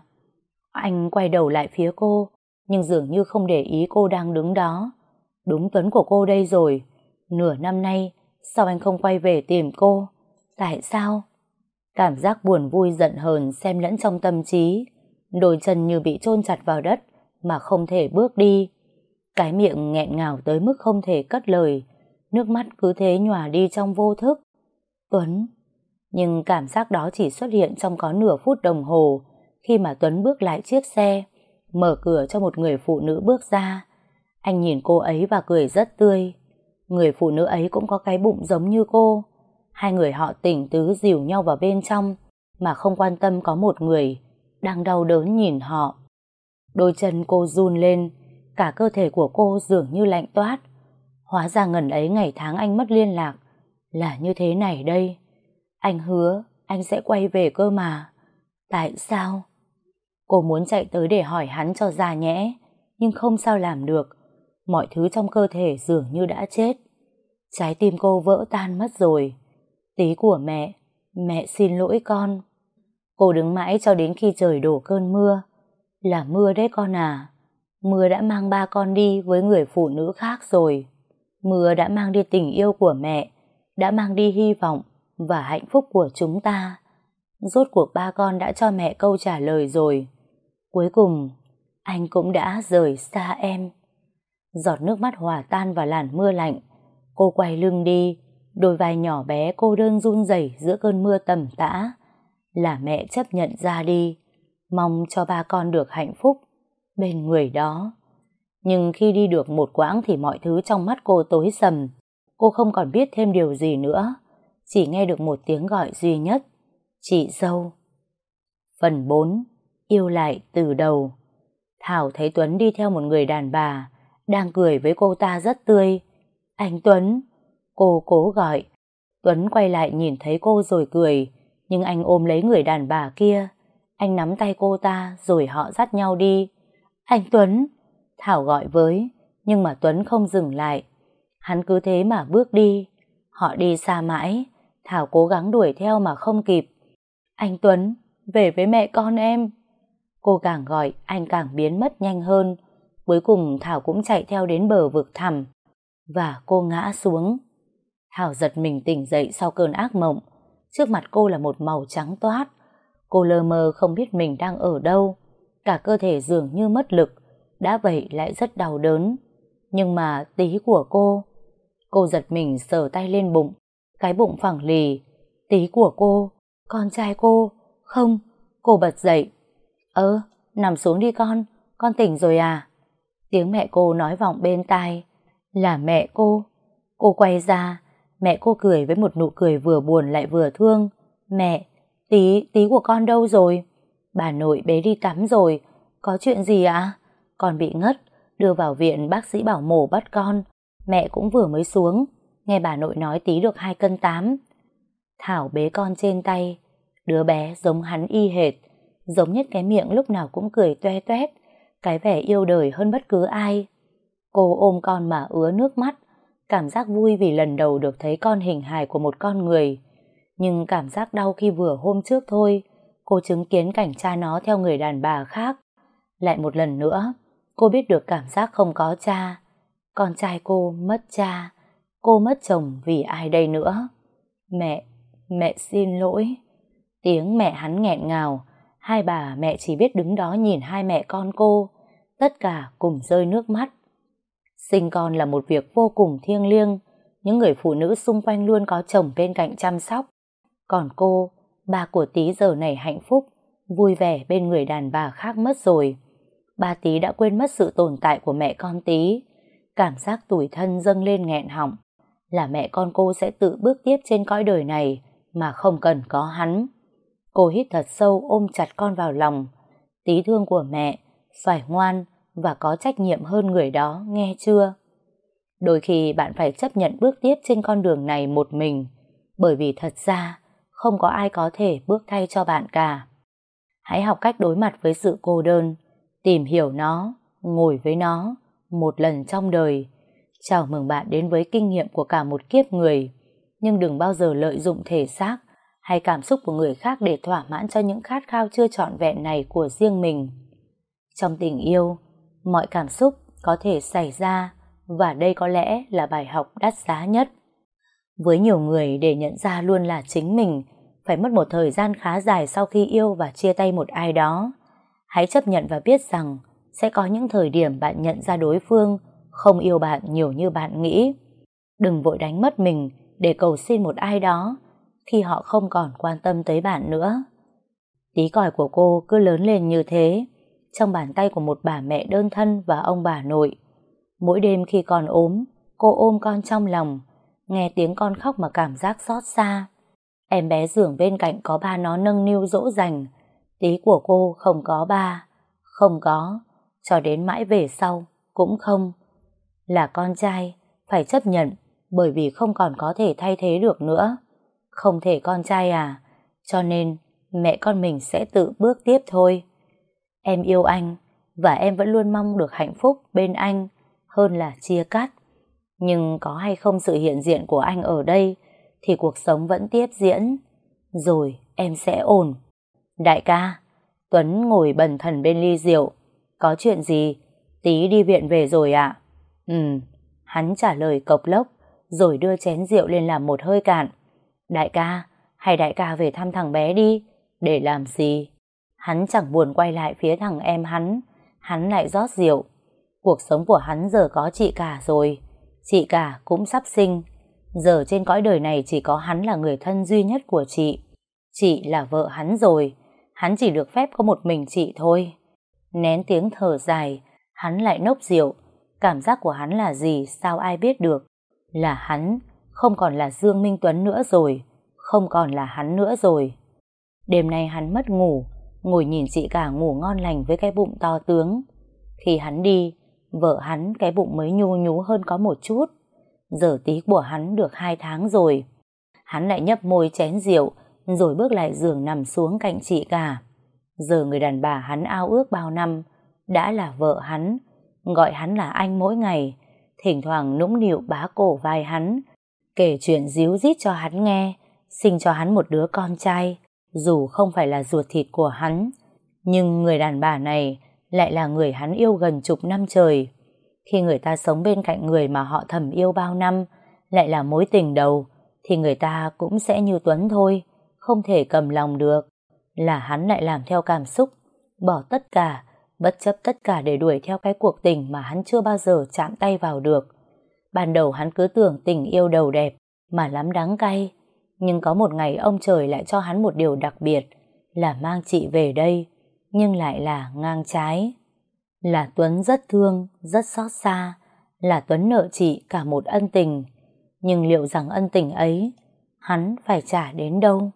Anh quay đầu lại phía cô, nhưng dường như không để ý cô đang đứng đó. Đúng Tuấn của cô đây rồi. Nửa năm nay, sao anh không quay về tìm cô? Tại sao? Cảm giác buồn vui giận hờn xen lẫn trong tâm trí. Đôi chân như bị chôn chặt vào đất mà không thể bước đi. Cái miệng nghẹn ngào tới mức không thể cất lời. Nước mắt cứ thế nhòa đi trong vô thức. Tuấn. Nhưng cảm giác đó chỉ xuất hiện trong có nửa phút đồng hồ, khi mà Tuấn bước lại chiếc xe, mở cửa cho một người phụ nữ bước ra. Anh nhìn cô ấy và cười rất tươi. Người phụ nữ ấy cũng có cái bụng giống như cô. Hai người họ tình tứ dìu nhau vào bên trong, mà không quan tâm có một người đang đau đớn nhìn họ. Đôi chân cô run lên, cả cơ thể của cô dường như lạnh toát. Hóa ra ngần ấy ngày tháng anh mất liên lạc là như thế này đây. Anh hứa anh sẽ quay về cơ mà. Tại sao? Cô muốn chạy tới để hỏi hắn cho ra nhẽ, nhưng không sao làm được. Mọi thứ trong cơ thể dường như đã chết. Trái tim cô vỡ tan mất rồi. Tí của mẹ xin lỗi con. Cô đứng mãi cho đến khi trời đổ cơn mưa. Là mưa đấy con à. Mưa đã mang ba con đi với người phụ nữ khác rồi. Mưa đã mang đi tình yêu của mẹ, đã mang đi hy vọng và hạnh phúc của chúng ta. Rốt cuộc ba con đã cho mẹ câu trả lời rồi. Cuối cùng, anh cũng đã rời xa em. Giọt nước mắt hòa tan vào làn mưa lạnh. Cô quay lưng đi, đôi vai nhỏ bé cô đơn run rẩy giữa cơn mưa tầm tã. Là mẹ chấp nhận ra đi, mong cho ba con được hạnh phúc bên người đó. Nhưng khi đi được một quãng thì mọi thứ trong mắt cô tối sầm. Cô không còn biết thêm điều gì nữa, chỉ nghe được một tiếng gọi duy nhất: chị dâu. Phần 4. Yêu lại từ đầu. Thảo thấy Tuấn đi theo một người đàn bà đang cười với cô ta rất tươi. Anh Tuấn. Cô cố gọi. Tuấn quay lại nhìn thấy cô rồi cười, nhưng anh ôm lấy người đàn bà kia. Anh nắm tay cô ta rồi họ dắt nhau đi. Anh Tuấn. Thảo gọi với, nhưng mà Tuấn không dừng lại. Hắn cứ thế mà bước đi. Họ đi xa mãi. Thảo cố gắng đuổi theo mà không kịp. Anh Tuấn, về với mẹ con em. Cô càng gọi, anh càng biến mất nhanh hơn. Cuối cùng Thảo cũng chạy theo đến bờ vực thẳm. Và cô ngã xuống. Thảo giật mình tỉnh dậy sau cơn ác mộng. Trước mặt cô là một màu trắng toát. Cô lờ mờ không biết mình đang ở đâu. Cả cơ thể dường như mất lực. Đã vậy lại rất đau đớn. Nhưng mà tí của cô giật mình sờ tay lên bụng. Cái bụng phẳng lì. Tí của cô, con trai cô. Không, cô bật dậy. Nằm xuống đi con tỉnh rồi à? Tiếng mẹ cô nói vọng bên tai. Là mẹ cô. Cô quay ra, mẹ cô cười với một nụ cười vừa buồn lại vừa thương. Mẹ, tí của con đâu rồi? Bà nội bế đi tắm rồi. Có chuyện gì ạ? Con bị ngất, đưa vào viện bác sĩ bảo mổ bắt con. Mẹ cũng vừa mới xuống, nghe bà nội nói tí được 2 cân 8. Thảo bế con trên tay. Đứa bé giống hắn y hệt, giống nhất cái miệng lúc nào cũng cười toe toét, cái vẻ yêu đời hơn bất cứ ai. Cô ôm con mà ứa nước mắt, cảm giác vui vì lần đầu được thấy con hình hài của một con người. Nhưng cảm giác đau khi vừa hôm trước thôi, cô chứng kiến cảnh cha nó theo người đàn bà khác. Lại một lần nữa, cô biết được cảm giác không có cha. Con trai cô mất cha, cô mất chồng vì ai đây nữa? Mẹ xin lỗi. Tiếng mẹ hắn nghẹn ngào. Hai bà mẹ chỉ biết đứng đó nhìn hai mẹ con cô, tất cả cùng rơi nước mắt. Sinh con là một việc vô cùng thiêng liêng. Những người phụ nữ xung quanh luôn có chồng bên cạnh chăm sóc. Còn cô, ba của Tí giờ này hạnh phúc, vui vẻ bên người đàn bà khác mất rồi. Ba Tí đã quên mất sự tồn tại của mẹ con Tí. Cảm giác tủi thân dâng lên nghẹn họng. Là mẹ con cô sẽ tự bước tiếp trên cõi đời này mà không cần có hắn. Cô hít thật sâu ôm chặt con vào lòng. Tí thương của mẹ, phải ngoan và có trách nhiệm hơn người đó, nghe chưa? Đôi khi bạn phải chấp nhận bước tiếp trên con đường này một mình, bởi vì thật ra không có ai có thể bước thay cho bạn cả. Hãy học cách đối mặt với sự cô đơn, tìm hiểu nó, ngồi với nó một lần trong đời. Chào mừng bạn đến với kinh nghiệm của cả một kiếp người, nhưng đừng bao giờ lợi dụng thể xác hay cảm xúc của người khác để thỏa mãn cho những khát khao chưa trọn vẹn này của riêng mình. Trong tình yêu, mọi cảm xúc có thể xảy ra, và đây có lẽ là bài học đắt giá nhất. Với nhiều người, để nhận ra luôn là chính mình phải mất một thời gian khá dài sau khi yêu và chia tay một ai đó. Hãy chấp nhận và biết rằng sẽ có những thời điểm bạn nhận ra đối phương không yêu bạn nhiều như bạn nghĩ. Đừng vội đánh mất mình để cầu xin một ai đó khi họ không còn quan tâm tới bạn nữa. Tí còi của cô cứ lớn lên như thế, trong bàn tay của một bà mẹ đơn thân và ông bà nội. Mỗi đêm khi con ốm, cô ôm con trong lòng, nghe tiếng con khóc mà cảm giác xót xa. Em bé giường bên cạnh có ba nó nâng niu dỗ dành. Tí của cô không có ba, không có, cho đến mãi về sau cũng không. Là con trai, phải chấp nhận, bởi vì không còn có thể thay thế được nữa. Không thể con trai à, cho nên mẹ con mình sẽ tự bước tiếp thôi. Em yêu anh và em vẫn luôn mong được hạnh phúc bên anh hơn là chia cắt. Nhưng có hay không sự hiện diện của anh ở đây thì cuộc sống vẫn tiếp diễn. Rồi em sẽ ổn. Đại ca, Tuấn ngồi bần thần bên ly rượu. Có chuyện gì? Tí đi viện về rồi ạ? Hắn trả lời cộc lốc rồi đưa chén rượu lên làm một hơi cạn. Đại ca, hay đại ca về thăm thằng bé đi. Để làm gì? Hắn chẳng buồn quay lại phía thằng em hắn lại rót rượu. Cuộc sống của hắn giờ có chị cả rồi. Chị cả cũng sắp sinh. Giờ trên cõi đời này chỉ có hắn là người thân duy nhất của chị. Chị là vợ hắn rồi. Hắn chỉ được phép có một mình chị thôi. Nén tiếng thở dài, hắn lại nốc rượu. Cảm giác của hắn là gì sao ai biết được. Là hắn, không còn là Dương Minh Tuấn nữa rồi. Không còn là hắn nữa rồi. Đêm nay hắn mất ngủ, ngồi nhìn chị cả ngủ ngon lành với cái bụng to tướng. Khi hắn đi, vợ hắn cái bụng mới nhu nhú hơn có một chút. Giờ tí của hắn được 2 tháng rồi. Hắn lại nhấp môi chén rượu, rồi bước lại giường nằm xuống cạnh chị cả. Giờ người đàn bà hắn ao ước bao năm đã là vợ hắn, gọi hắn là anh mỗi ngày, thỉnh thoảng nũng nịu bá cổ vai hắn, kể chuyện díu dít cho hắn nghe, sinh cho hắn một đứa con trai, dù không phải là ruột thịt của hắn. Nhưng người đàn bà này lại là người hắn yêu gần chục năm trời. Khi người ta sống bên cạnh người mà họ thầm yêu bao năm, lại là mối tình đầu, thì người ta cũng sẽ như Tuấn thôi, không thể cầm lòng được. Là hắn lại làm theo cảm xúc, bỏ tất cả, bất chấp tất cả để đuổi theo cái cuộc tình mà hắn chưa bao giờ chạm tay vào được. Ban đầu hắn cứ tưởng tình yêu đầu đẹp mà lắm đắng cay, nhưng có một ngày ông trời lại cho hắn một điều đặc biệt, là mang chị về đây, nhưng lại là ngang trái. Là Tuấn rất thương, rất xót xa, là Tuấn nợ chị cả một ân tình, nhưng liệu rằng ân tình ấy hắn phải trả đến đâu?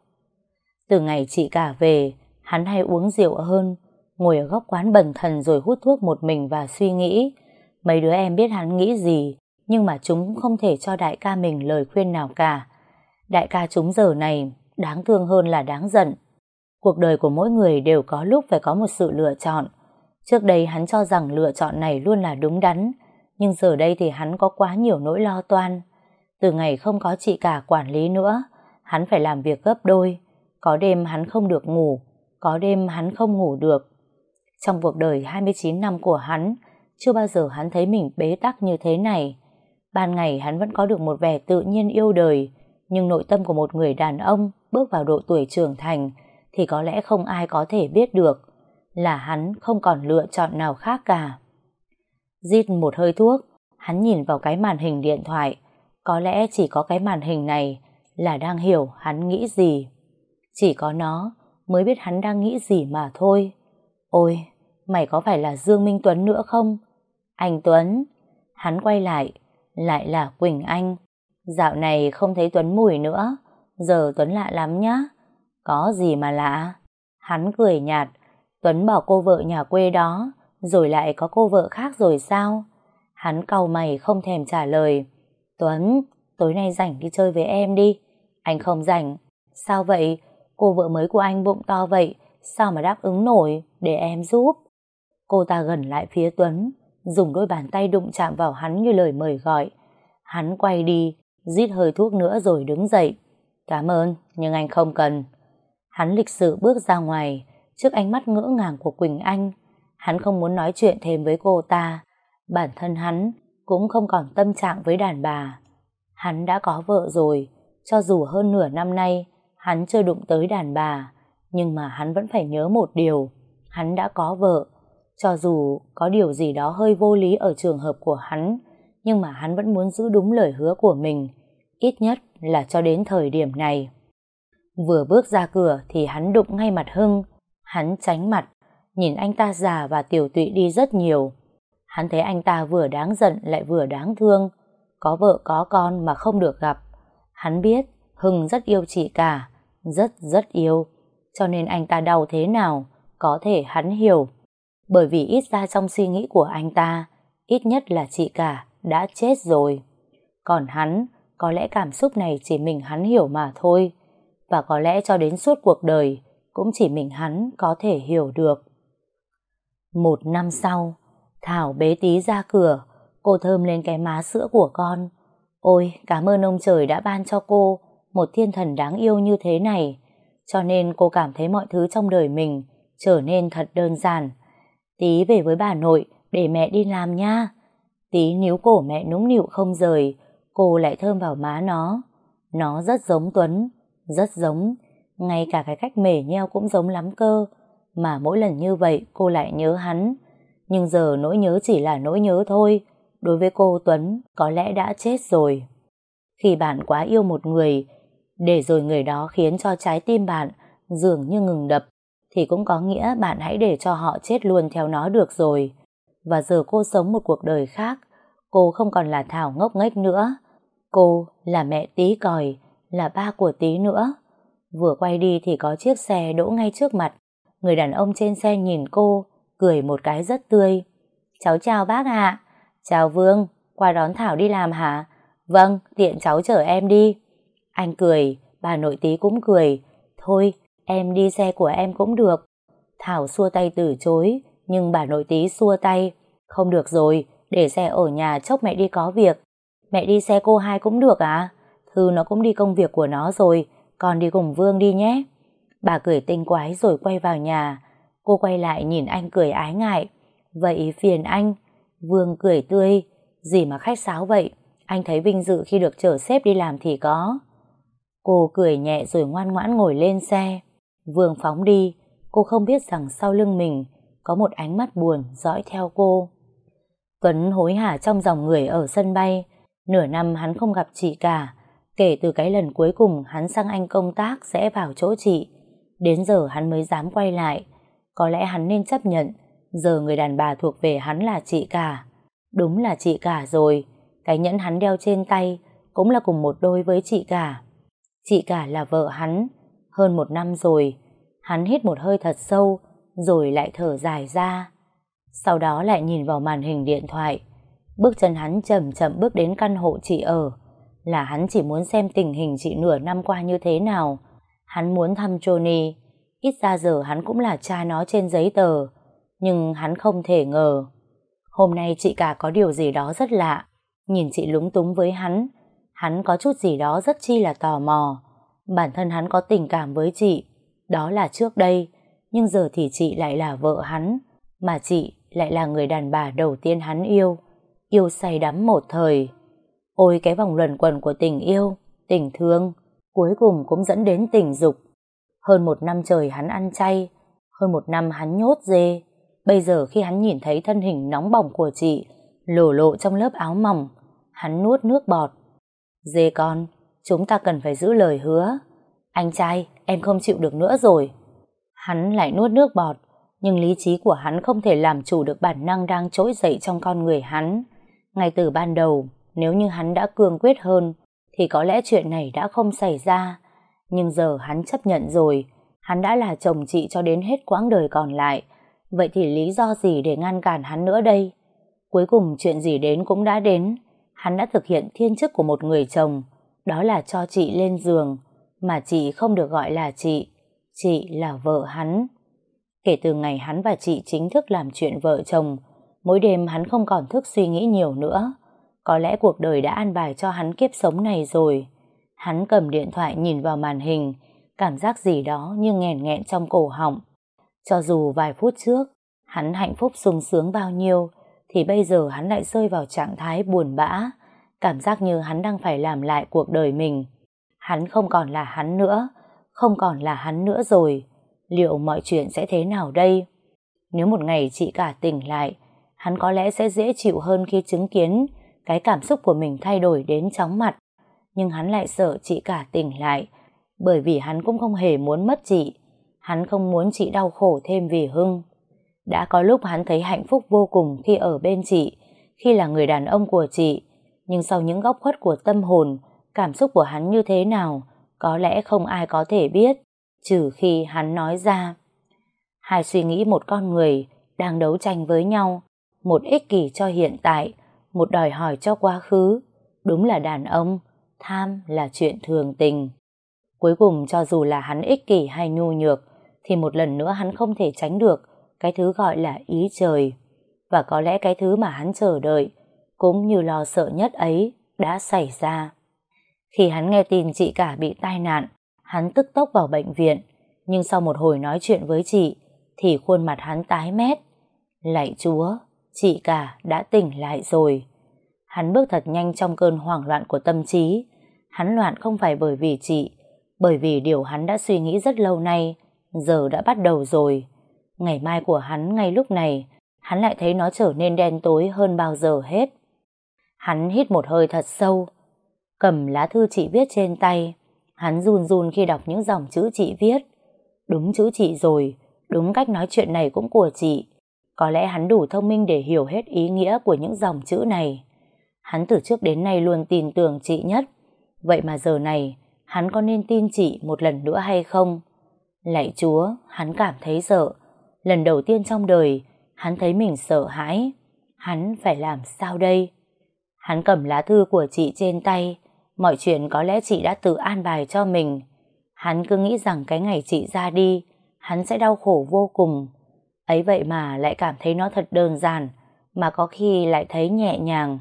Từ ngày chị cả về, hắn hay uống rượu hơn, ngồi ở góc quán bần thần rồi hút thuốc một mình và suy nghĩ. Mấy đứa em biết hắn nghĩ gì, nhưng mà chúng không thể cho đại ca mình lời khuyên nào cả. Đại ca chúng giờ này đáng thương hơn là đáng giận. Cuộc đời của mỗi người đều có lúc phải có một sự lựa chọn. Trước đây hắn cho rằng lựa chọn này luôn là đúng đắn, nhưng giờ đây thì hắn có quá nhiều nỗi lo toan. Từ ngày không có chị cả quản lý nữa, hắn phải làm việc gấp đôi. Có đêm hắn không được ngủ, có đêm hắn không ngủ được. Trong cuộc đời 29 năm của hắn, chưa bao giờ hắn thấy mình bế tắc như thế này. Ban ngày hắn vẫn có được một vẻ tự nhiên yêu đời, nhưng nội tâm của một người đàn ông bước vào độ tuổi trưởng thành thì có lẽ không ai có thể biết được. Là hắn không còn lựa chọn nào khác cả. Rít một hơi thuốc, hắn nhìn vào cái màn hình điện thoại. Có lẽ chỉ có cái màn hình này là đang hiểu hắn nghĩ gì. Chỉ có nó mới biết hắn đang nghĩ gì mà thôi. Ôi, mày có phải là Dương Minh Tuấn nữa không? Anh Tuấn. Hắn quay lại là Quỳnh Anh. Dạo này không thấy Tuấn mùi nữa, giờ Tuấn lạ lắm nhá. Có gì mà lạ? Hắn cười nhạt. Tuấn bỏ cô vợ nhà quê đó, rồi lại có cô vợ khác rồi sao? Hắn cau mày không thèm trả lời. Tuấn, tối nay rảnh đi chơi với em đi. Anh không rảnh. Sao vậy? Cô vợ mới của anh bụng to vậy, sao mà đáp ứng nổi, để em giúp. Cô ta gần lại phía Tuấn, dùng đôi bàn tay đụng chạm vào hắn như lời mời gọi. Hắn quay đi, rít hơi thuốc nữa rồi đứng dậy. Cảm ơn, nhưng anh không cần. Hắn lịch sự bước ra ngoài, trước ánh mắt ngỡ ngàng của Quỳnh Anh. Hắn không muốn nói chuyện thêm với cô ta. Bản thân hắn cũng không còn tâm trạng với đàn bà. Hắn đã có vợ rồi, cho dù hơn nửa năm nay hắn chưa đụng tới đàn bà, nhưng mà hắn vẫn phải nhớ một điều. Hắn đã có vợ. Cho dù có điều gì đó hơi vô lý ở trường hợp của hắn, nhưng mà hắn vẫn muốn giữ đúng lời hứa của mình, ít nhất là cho đến thời điểm này. Vừa bước ra cửa thì hắn đụng ngay mặt Hưng. Hắn tránh mặt, nhìn anh ta già và tiểu tụy đi rất nhiều. Hắn thấy anh ta vừa đáng giận lại vừa đáng thương, có vợ có con mà không được gặp. Hắn biết Hưng rất yêu chị cả, rất yêu, cho nên anh ta đau thế nào có thể hắn hiểu. Bởi vì ít ra trong suy nghĩ của anh ta, ít nhất là chị cả đã chết rồi. Còn hắn, có lẽ cảm xúc này chỉ mình hắn hiểu mà thôi, và có lẽ cho đến suốt cuộc đời cũng chỉ mình hắn có thể hiểu được. 1 năm sau, Thảo bế Tí ra cửa, cô thơm lên cái má sữa của con. Ôi, cảm ơn ông trời đã ban cho cô một thiên thần đáng yêu như thế này. Cho nên cô cảm thấy mọi thứ trong đời mình trở nên thật đơn giản. Tí về với bà nội để mẹ đi làm nha. Tí níu cổ mẹ nũng nịu không rời, cô lại thơm vào má nó. Nó rất giống Tuấn, rất giống. Ngay cả cái cách mể nheo cũng giống lắm cơ. Mà mỗi lần như vậy cô lại nhớ hắn. Nhưng giờ nỗi nhớ chỉ là nỗi nhớ thôi. Đối với cô, Tuấn có lẽ đã chết rồi. Khi bạn quá yêu một người, để rồi người đó khiến cho trái tim bạn dường như ngừng đập, thì cũng có nghĩa bạn hãy để cho họ chết luôn theo nó được rồi. Và giờ cô sống một cuộc đời khác. Cô không còn là Thảo ngốc nghếch nữa. Cô là mẹ Tí còi, là ba của Tí nữa. Vừa quay đi thì có chiếc xe đỗ ngay trước mặt. Người đàn ông trên xe nhìn cô, cười một cái rất tươi. Cháu chào bác ạ. Chào Vương, qua đón Thảo đi làm hả? Vâng, tiện cháu chở em đi. Anh cười, bà nội Tí cũng cười. Thôi, em đi xe của em cũng được. Thảo xua tay từ chối, nhưng bà nội Tí xua tay. Không được rồi, để xe ở nhà chốc mẹ đi có việc. Mẹ đi xe cô hai cũng được à? Thư nó cũng đi công việc của nó rồi, con đi cùng Vương đi nhé. Bà cười tinh quái rồi quay vào nhà. Cô quay lại nhìn anh cười ái ngại. Vậy phiền anh. Vương cười tươi. Gì mà khách sáo vậy? Anh thấy vinh dự khi được chở sếp đi làm thì có. Cô cười nhẹ rồi ngoan ngoãn ngồi lên xe. Vương phóng đi. Cô không biết rằng sau lưng mình có một ánh mắt buồn dõi theo cô. Tuấn hối hả trong dòng người ở sân bay. Nửa năm hắn không gặp chị cả. Kể từ cái lần cuối cùng hắn sang Anh công tác sẽ vào chỗ chị. Đến giờ hắn mới dám quay lại. Có lẽ hắn nên chấp nhận giờ người đàn bà thuộc về hắn là chị cả. Đúng là chị cả rồi. Cái nhẫn hắn đeo trên tay cũng là cùng một đôi với chị cả. Chị cả là vợ hắn. Hơn 1 năm rồi. Hắn hít một hơi thật sâu rồi lại thở dài ra. Sau đó lại nhìn vào màn hình điện thoại. Bước chân hắn chậm chậm bước đến căn hộ chị ở. Là hắn chỉ muốn xem tình hình chị nửa năm qua như thế nào. Hắn muốn thăm Johnny. Ít ra giờ hắn cũng là cha nó trên giấy tờ. Nhưng hắn không thể ngờ. Hôm nay chị cả có điều gì đó rất lạ. Nhìn chị lúng túng với hắn. Hắn có chút gì đó rất chi là tò mò. Bản thân hắn có tình cảm với chị. Đó là trước đây. Nhưng giờ thì chị lại là vợ hắn. Mà chị lại là người đàn bà đầu tiên hắn yêu. Yêu say đắm một thời. Ôi cái vòng luẩn quẩn của tình yêu, tình thương, cuối cùng cũng dẫn đến tình dục. Hơn 1 năm trời hắn ăn chay, hơn 1 năm hắn nhốt dê. Bây giờ khi hắn nhìn thấy thân hình nóng bỏng của chị lổ lộ trong lớp áo mỏng, hắn nuốt nước bọt. Dê con, chúng ta cần phải giữ lời hứa. Anh trai, em không chịu được nữa rồi. Hắn lại nuốt nước bọt, nhưng lý trí của hắn không thể làm chủ được bản năng đang trỗi dậy trong con người hắn. Ngay từ ban đầu, nếu như hắn đã cương quyết hơn, thì có lẽ chuyện này đã không xảy ra. Nhưng giờ hắn chấp nhận rồi, hắn đã là chồng chị cho đến hết quãng đời còn lại. Vậy thì lý do gì để ngăn cản hắn nữa đây? Cuối cùng chuyện gì đến cũng đã đến. Hắn đã thực hiện thiên chức của một người chồng, đó là cho chị lên giường, mà chị không được gọi là chị là vợ hắn. Kể từ ngày hắn và chị chính thức làm chuyện vợ chồng, mỗi đêm hắn không còn thức suy nghĩ nhiều nữa. Có lẽ cuộc đời đã an bài cho hắn kiếp sống này rồi. Hắn cầm điện thoại nhìn vào màn hình, cảm giác gì đó như nghẹn nghẹn trong cổ họng. Cho dù vài phút trước, hắn hạnh phúc sung sướng bao nhiêu, thì bây giờ hắn lại rơi vào trạng thái buồn bã, cảm giác như hắn đang phải làm lại cuộc đời mình. Hắn không còn là hắn nữa, không còn là hắn nữa rồi. Liệu mọi chuyện sẽ thế nào đây? Nếu một ngày chị cả tỉnh lại, hắn có lẽ sẽ dễ chịu hơn khi chứng kiến cái cảm xúc của mình thay đổi đến chóng mặt. Nhưng hắn lại sợ chị cả tỉnh lại, bởi vì hắn cũng không hề muốn mất chị. Hắn không muốn chị đau khổ thêm vì Hưng. Đã có lúc hắn thấy hạnh phúc vô cùng khi ở bên chị, khi là người đàn ông của chị. Nhưng sau những góc khuất của tâm hồn, cảm xúc của hắn như thế nào, có lẽ không ai có thể biết, trừ khi hắn nói ra. Hai suy nghĩ một con người đang đấu tranh với nhau, một ích kỷ cho hiện tại, một đòi hỏi cho quá khứ. Đúng là đàn ông, tham là chuyện thường tình. Cuối cùng cho dù là hắn ích kỷ hay nhu nhược, thì một lần nữa hắn không thể tránh được cái thứ gọi là ý trời. Và có lẽ cái thứ mà hắn chờ đợi, cũng như lo sợ nhất ấy, đã xảy ra. Khi hắn nghe tin chị cả bị tai nạn, hắn tức tốc vào bệnh viện, nhưng sau một hồi nói chuyện với chị, thì khuôn mặt hắn tái mét. Lạy Chúa, chị cả đã tỉnh lại rồi. Hắn bước thật nhanh trong cơn hoảng loạn của tâm trí. Hắn loạn không phải bởi vì chị, bởi vì điều hắn đã suy nghĩ rất lâu nay, giờ đã bắt đầu rồi. Ngày mai của hắn ngay lúc này, hắn lại thấy nó trở nên đen tối hơn bao giờ hết. Hắn hít một hơi thật sâu, cầm lá thư chị viết trên tay. Hắn run run khi đọc những dòng chữ chị viết. Đúng chữ chị rồi, đúng cách nói chuyện này cũng của chị. Có lẽ hắn đủ thông minh để hiểu hết ý nghĩa của những dòng chữ này. Hắn từ trước đến nay luôn tin tưởng chị nhất. Vậy mà giờ này, hắn có nên tin chị một lần nữa hay không? Lạy Chúa, hắn cảm thấy sợ. Lần đầu tiên trong đời, hắn thấy mình sợ hãi. Hắn phải làm sao đây? Hắn cầm lá thư của chị trên tay. Mọi chuyện có lẽ chị đã tự an bài cho mình. Hắn cứ nghĩ rằng cái ngày chị ra đi, hắn sẽ đau khổ vô cùng. Ấy vậy mà lại cảm thấy nó thật đơn giản, mà có khi lại thấy nhẹ nhàng.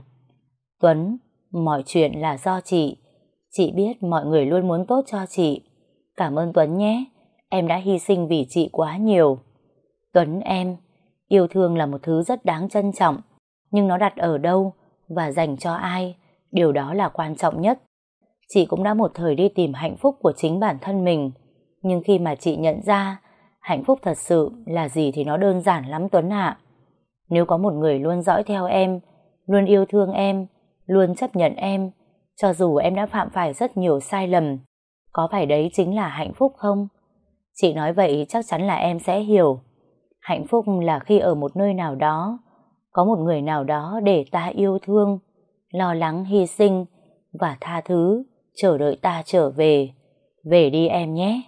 Tuấn, mọi chuyện là do chị. Chị biết mọi người luôn muốn tốt cho chị. Cảm ơn Tuấn nhé, em đã hy sinh vì chị quá nhiều. Tuấn em, yêu thương là một thứ rất đáng trân trọng, nhưng nó đặt ở đâu và dành cho ai, điều đó là quan trọng nhất. Chị cũng đã một thời đi tìm hạnh phúc của chính bản thân mình, nhưng khi mà chị nhận ra hạnh phúc thật sự là gì thì nó đơn giản lắm Tuấn ạ. Nếu có một người luôn dõi theo em, luôn yêu thương em, luôn chấp nhận em, cho dù em đã phạm phải rất nhiều sai lầm, có phải đấy chính là hạnh phúc không? Chị nói vậy chắc chắn là em sẽ hiểu. Hạnh phúc là khi ở một nơi nào đó, có một người nào đó để ta yêu thương, lo lắng hy sinh và tha thứ, chờ đợi ta trở về. Về đi em nhé.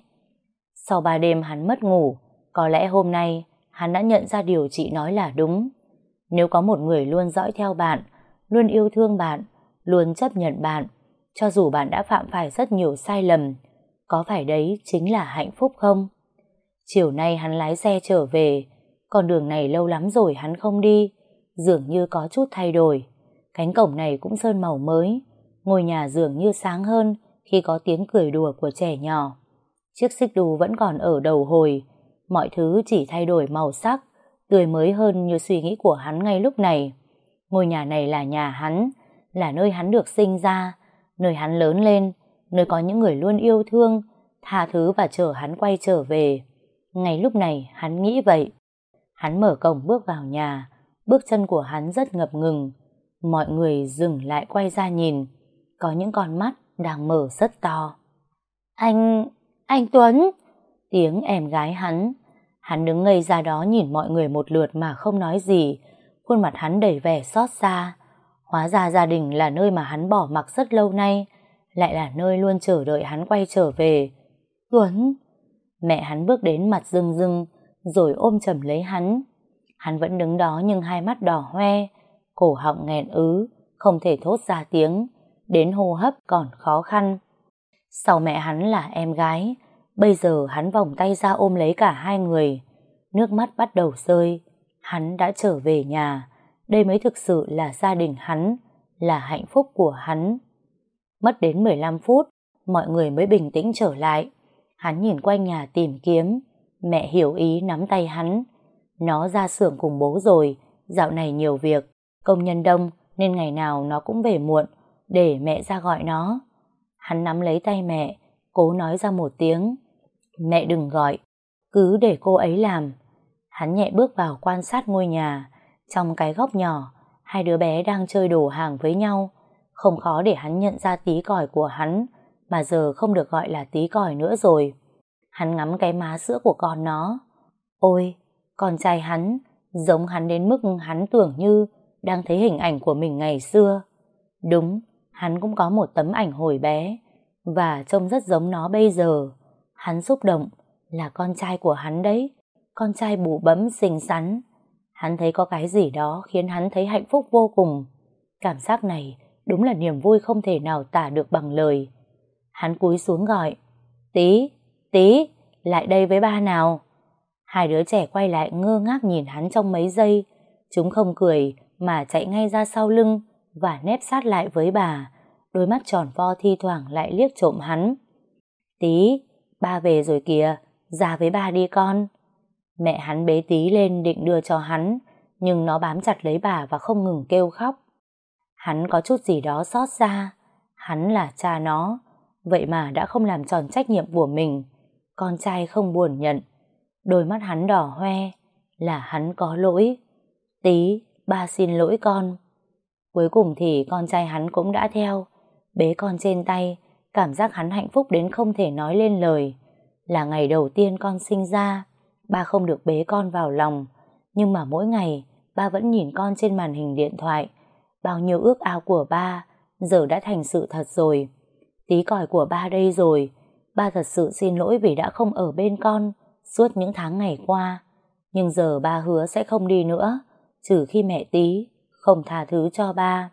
Sau 3 đêm hắn mất ngủ, có lẽ hôm nay hắn đã nhận ra điều chị nói là đúng. Nếu có một người luôn dõi theo bạn, luôn yêu thương bạn, luôn chấp nhận bạn, cho dù bạn đã phạm phải rất nhiều sai lầm, có phải đấy chính là hạnh phúc không? Chiều nay hắn lái xe trở về, con đường này lâu lắm rồi hắn không đi, dường như có chút thay đổi. Cánh cổng này cũng sơn màu mới, ngôi nhà dường như sáng hơn khi có tiếng cười đùa của trẻ nhỏ. Chiếc xích đu vẫn còn ở đầu hồi, mọi thứ chỉ thay đổi màu sắc, tươi mới hơn như suy nghĩ của hắn ngay lúc này. Ngôi nhà này là nhà hắn, là nơi hắn được sinh ra, nơi hắn lớn lên, nơi có những người luôn yêu thương, tha thứ và chờ hắn quay trở về. Ngay lúc này hắn nghĩ vậy. Hắn mở cổng bước vào nhà, bước chân của hắn rất ngập ngừng. Mọi người dừng lại quay ra nhìn, có những con mắt đang mở rất to. Anh Tuấn! Tiếng em gái hắn. Hắn đứng ngây ra đó nhìn mọi người một lượt mà không nói gì, khuôn mặt hắn đầy vẻ xót xa. Hóa ra gia đình là nơi mà hắn bỏ mặc rất lâu nay, lại là nơi luôn chờ đợi hắn quay trở về. Tuấn! Mẹ hắn bước đến mặt rưng rưng, rồi ôm chầm lấy hắn. Hắn vẫn đứng đó nhưng hai mắt đỏ hoe, cổ họng nghẹn ứ, không thể thốt ra tiếng, đến hô hấp còn khó khăn. Sau mẹ hắn là em gái, bây giờ hắn vòng tay ra ôm lấy cả hai người. Nước mắt bắt đầu rơi, hắn đã trở về nhà, đây mới thực sự là gia đình hắn, là hạnh phúc của hắn. Mất đến 15 phút, mọi người mới bình tĩnh trở lại. Hắn nhìn quanh nhà tìm kiếm, mẹ hiểu ý nắm tay hắn. Nó ra xưởng cùng bố rồi, dạo này nhiều việc, công nhân đông nên ngày nào nó cũng về muộn, để mẹ ra gọi nó. Hắn nắm lấy tay mẹ, cố nói ra một tiếng. Mẹ đừng gọi, cứ để cô ấy làm. Hắn nhẹ bước vào quan sát ngôi nhà. Trong cái góc nhỏ, hai đứa bé đang chơi đổ hàng với nhau. Không khó để hắn nhận ra tí còi của hắn, mà giờ không được gọi là tí còi nữa rồi. Hắn ngắm cái má sữa của con nó. Ôi, con trai hắn, giống hắn đến mức hắn tưởng như đang thấy hình ảnh của mình ngày xưa. Đúng, hắn cũng có một tấm ảnh hồi bé, và trông rất giống nó bây giờ. Hắn xúc động, là con trai của hắn đấy, con trai bụ bẫm xinh xắn. Hắn thấy có cái gì đó khiến hắn thấy hạnh phúc vô cùng. Cảm giác này đúng là niềm vui không thể nào tả được bằng lời. Hắn cúi xuống gọi, Tí, Tí, lại đây với ba nào. Hai đứa trẻ quay lại ngơ ngác nhìn hắn trong mấy giây. Chúng không cười mà chạy ngay ra sau lưng và nép sát lại với bà, đôi mắt tròn vo thi thoảng lại liếc trộm hắn. Tí, ba về rồi kìa, ra với ba đi con. Mẹ hắn bế Tí lên định đưa cho hắn, nhưng nó bám chặt lấy bà và không ngừng kêu khóc. Hắn có chút gì đó xót xa. Hắn là cha nó, vậy mà đã không làm tròn trách nhiệm của mình. Con trai không buồn nhận. Đôi mắt hắn đỏ hoe, là hắn có lỗi. Tí, ba xin lỗi con. Cuối cùng thì con trai hắn cũng đã theo, bế con trên tay. Cảm giác hắn hạnh phúc đến không thể nói lên lời. Là ngày đầu tiên con sinh ra, ba không được bế con vào lòng, nhưng mà mỗi ngày ba vẫn nhìn con trên màn hình điện thoại. Bao nhiêu ước ao của ba giờ đã thành sự thật rồi. Tí còi của ba đây rồi. Ba thật sự xin lỗi vì đã không ở bên con suốt những tháng ngày qua. Nhưng giờ ba hứa sẽ không đi nữa, trừ khi mẹ Tí không tha thứ cho ba.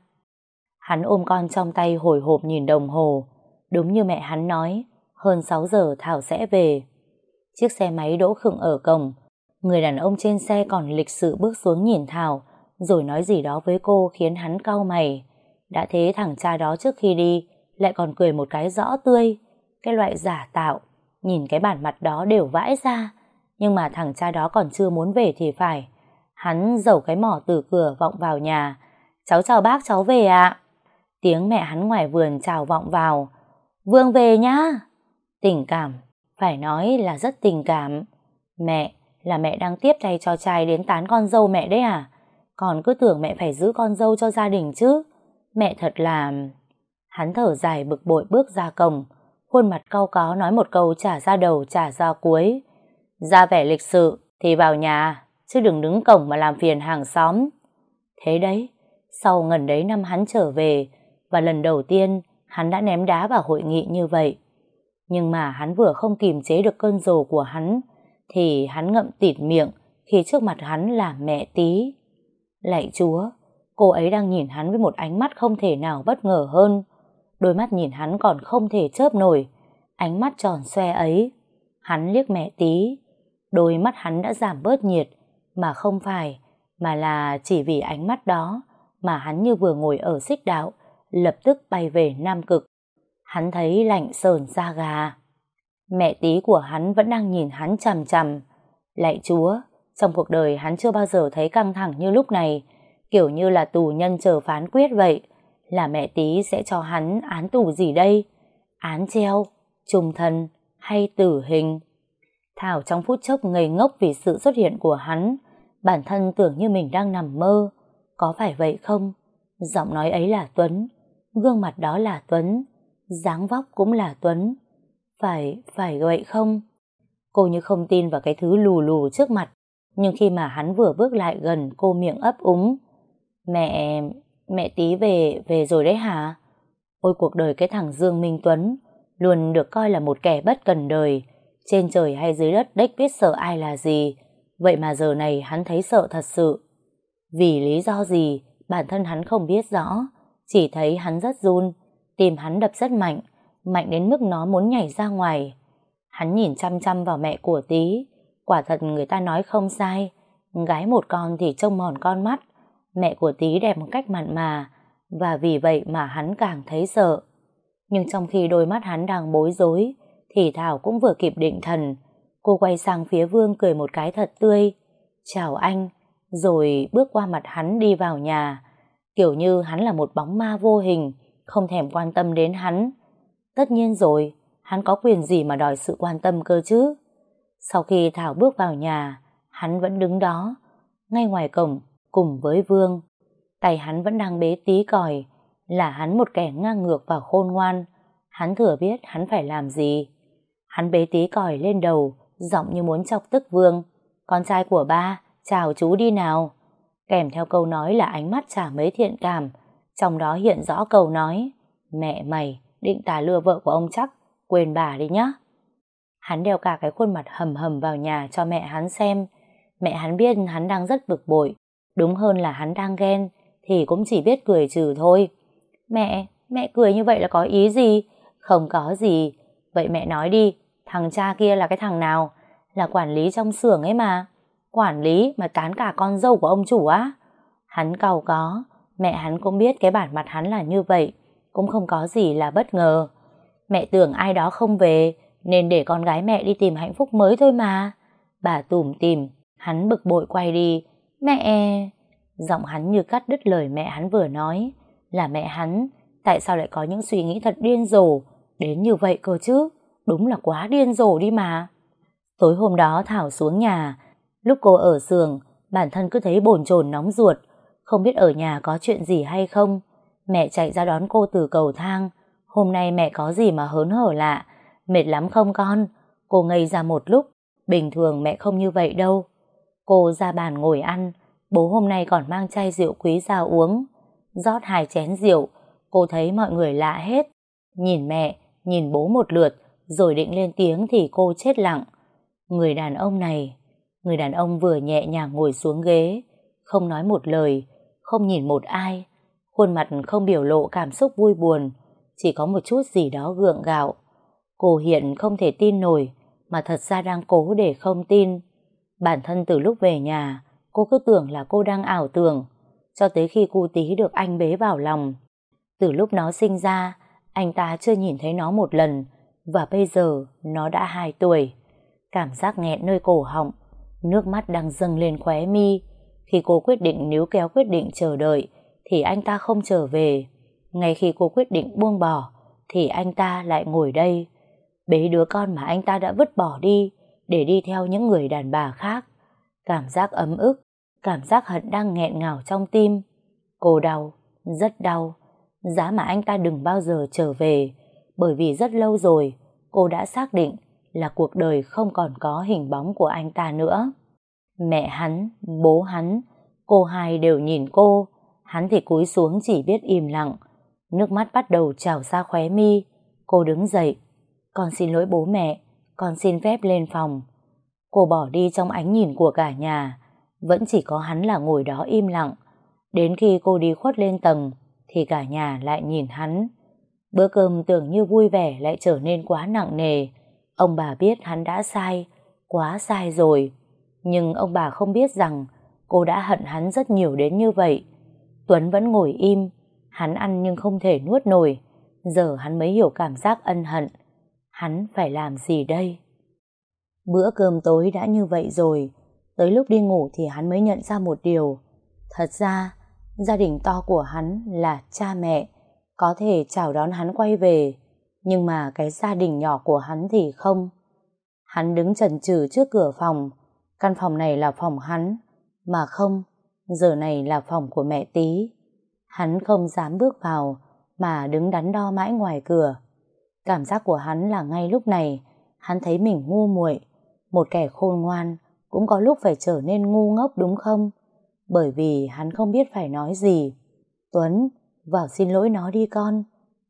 Hắn ôm con trong tay hồi hộp nhìn đồng hồ. Đúng như mẹ hắn nói, hơn 6 giờ Thảo sẽ về. Chiếc xe máy đỗ khựng ở cổng. Người đàn ông trên xe còn lịch sự bước xuống nhìn Thảo, rồi nói gì đó với cô khiến hắn cau mày. Đã thế thằng cha đó trước khi đi lại còn cười một cái rõ tươi. Cái loại giả tạo, nhìn cái bản mặt đó đều vãi ra. Nhưng mà thằng cha đó còn chưa muốn về thì phải. Hắn giẩu cái mỏ từ cửa vọng vào nhà. Cháu chào bác, cháu về ạ. Tiếng mẹ hắn ngoài vườn chào vọng vào. Vương về nhá. Tình cảm, phải nói là rất tình cảm. Mẹ, là mẹ đang tiếp tay cho trai đến tán con dâu mẹ đấy à? Còn cứ tưởng mẹ phải giữ con dâu cho gia đình chứ. Mẹ thật là... Hắn thở dài bực bội bước ra cổng, khuôn mặt cau có nói một câu trả ra đầu trả ra cuối. Ra vẻ lịch sự thì vào nhà, chứ đừng đứng cổng mà làm phiền hàng xóm. Thế đấy, sau ngần đấy năm hắn trở về, và lần đầu tiên hắn đã ném đá vào hội nghị như vậy. Nhưng mà hắn vừa không kìm chế được cơn rồ của hắn, thì hắn ngậm tịt miệng khi trước mặt hắn là mẹ Tí. Lạy Chúa, cô ấy đang nhìn hắn với một ánh mắt không thể nào bất ngờ hơn. Đôi mắt nhìn hắn còn không thể chớp nổi. Ánh mắt tròn xoe ấy. Hắn liếc mẹ Tí. Đôi mắt hắn đã giảm bớt nhiệt. Mà không phải, mà là chỉ vì ánh mắt đó mà hắn như vừa ngồi ở xích đạo, lập tức bay về Nam Cực. Hắn thấy lạnh sởn da gà. Mẹ Tí của hắn vẫn đang nhìn hắn chằm chằm. Lạy Chúa, trong cuộc đời hắn chưa bao giờ thấy căng thẳng như lúc này, kiểu như là tù nhân chờ phán quyết vậy. Là mẹ Tí sẽ cho hắn án tù gì đây? Án treo, chung thân hay tử hình? Thảo trong phút chốc ngây ngốc vì sự xuất hiện của hắn. Bản thân tưởng như mình đang nằm mơ. Có phải vậy không? Giọng nói ấy là Tuấn, gương mặt đó là Tuấn, dáng vóc cũng là Tuấn. Phải vậy không? Cô như không tin vào cái thứ lù lù trước mặt. Nhưng khi mà hắn vừa bước lại gần, cô miệng ấp úng. Mẹ Tí về rồi đấy hả? Ôi, cuộc đời cái thằng Dương Minh Tuấn luôn được coi là một kẻ bất cần đời. Trên trời hay dưới đất đếch biết sợ ai là gì. Vậy mà giờ này hắn thấy sợ thật sự. Vì lý do gì bản thân hắn không biết rõ. Chỉ thấy hắn rất run, tim hắn đập rất mạnh, mạnh đến mức nó muốn nhảy ra ngoài. Hắn nhìn chăm chăm vào mẹ của Tí. Quả thật người ta nói không sai, gái một con thì trông mòn con mắt. Mẹ của Tí đẹp một cách mặn mà, và vì vậy mà hắn càng thấy sợ. Nhưng trong khi đôi mắt hắn đang bối rối, thì Thảo cũng vừa kịp định thần. Cô quay sang phía Vương cười một cái thật tươi. Chào anh, rồi bước qua mặt hắn đi vào nhà. Kiểu như hắn là một bóng ma vô hình, không thèm quan tâm đến hắn. Tất nhiên rồi, hắn có quyền gì mà đòi sự quan tâm cơ chứ? Sau khi Thảo bước vào nhà, hắn vẫn đứng đó, ngay ngoài cổng, cùng với Vương. Tay hắn vẫn đang bế Tí còi. Là hắn một kẻ ngang ngược và khôn ngoan. Hắn thừa biết hắn phải làm gì. Hắn bế Tí còi lên đầu, giọng như muốn chọc tức Vương. Con trai của ba, chào chú đi nào. Kèm theo câu nói là ánh mắt chả mấy thiện cảm. Trong đó hiện rõ câu nói: mẹ mày định tà lừa vợ của ông chắc, quên bà đi nhá. Hắn đeo cả cái khuôn mặt hầm hầm vào nhà cho mẹ hắn xem. Mẹ hắn biết hắn đang rất bực bội, đúng hơn là hắn đang ghen, thì cũng chỉ biết cười trừ thôi. Mẹ cười như vậy là có ý gì? Không có gì. Vậy mẹ nói đi, thằng cha kia là cái thằng nào? là quản lý trong xưởng ấy mà. Quản lý mà tán cả con dâu của ông chủ á? Hắn cau có, mẹ hắn cũng biết cái bản mặt hắn là như vậy, cũng không có gì là bất ngờ. Mẹ tưởng ai đó không về, nên để con gái mẹ đi tìm hạnh phúc mới thôi mà. Bà tủm tỉm, hắn bực bội quay đi. Mẹ... Giọng hắn như cắt đứt lời mẹ hắn vừa nói. Là mẹ hắn, tại sao lại có những suy nghĩ thật điên rồ đến như vậy cơ chứ? Đúng là quá điên rồ đi mà. Tối hôm đó Thảo xuống nhà, lúc cô ở giường, bản thân cứ thấy bồn chồn nóng ruột, không biết ở nhà có chuyện gì hay không. Mẹ chạy ra đón cô từ cầu thang. Hôm nay mẹ có gì mà hớn hở lạ? Mệt lắm không con? Cô ngây ra một lúc, bình thường mẹ không như vậy đâu. Cô ra bàn ngồi ăn, bố hôm nay còn mang chai rượu quý ra uống. Rót 2 chén rượu, cô thấy mọi người lạ hết. Nhìn mẹ, nhìn bố một lượt, rồi định lên tiếng thì cô chết lặng. Người đàn ông này, người đàn ông vừa nhẹ nhàng ngồi xuống ghế, không nói một lời, không nhìn một ai, khuôn mặt không biểu lộ cảm xúc vui buồn, chỉ có một chút gì đó gượng gạo. Cô hiện không thể tin nổi, mà thật ra đang cố để không tin. Bản thân từ lúc về nhà, cô cứ tưởng là cô đang ảo tưởng, cho tới khi cu tí được anh bế vào lòng. Từ lúc nó sinh ra, anh ta chưa nhìn thấy nó một lần, và bây giờ nó đã 2 tuổi. Cảm giác nghẹn nơi cổ họng, nước mắt đang dâng lên khóe mi. Khi cô quyết định níu kéo quyết định chờ đợi, thì anh ta không trở về. Ngay khi cô quyết định buông bỏ, thì anh ta lại ngồi đây, bế đứa con mà anh ta đã vứt bỏ đi, để đi theo những người đàn bà khác. Cảm giác ấm ức, cảm giác hận đang nghẹn ngào trong tim. Cô đau, rất đau. Giá mà anh ta đừng bao giờ trở về, bởi vì rất lâu rồi cô đã xác định là cuộc đời không còn có hình bóng của anh ta nữa. Mẹ hắn, bố hắn, cô hai đều nhìn cô. Hắn thì cúi xuống chỉ biết im lặng. Nước mắt bắt đầu trào ra khóe mi. Cô đứng dậy. Con xin lỗi bố mẹ, con xin phép lên phòng. Cô bỏ đi trong ánh nhìn của cả nhà. Vẫn chỉ có hắn là ngồi đó im lặng. Đến khi cô đi khuất lên tầng thì cả nhà lại nhìn hắn. Bữa cơm tưởng như vui vẻ lại trở nên quá nặng nề. Ông bà biết hắn đã sai, quá sai rồi. Nhưng ông bà không biết rằng cô đã hận hắn rất nhiều đến như vậy. Tuấn vẫn ngồi im. Hắn ăn nhưng không thể nuốt nổi. Giờ hắn mới hiểu cảm giác ân hận. Hắn phải làm gì đây? Bữa cơm tối đã như vậy rồi. Tới lúc đi ngủ thì hắn mới nhận ra một điều. Thật ra, gia đình to của hắn là cha mẹ, có thể chào đón hắn quay về. Nhưng mà cái gia đình nhỏ của hắn thì không. Hắn đứng chần chừ trước cửa phòng. Căn phòng này là phòng hắn. Mà không, giờ này là phòng của mẹ Tí. Hắn không dám bước vào, mà đứng đắn đo mãi ngoài cửa. Cảm giác của hắn là ngay lúc này, hắn thấy mình ngu muội. Một kẻ khôn ngoan cũng có lúc phải trở nên ngu ngốc đúng không? Bởi vì hắn không biết phải nói gì. Tuấn, vào xin lỗi nó đi con.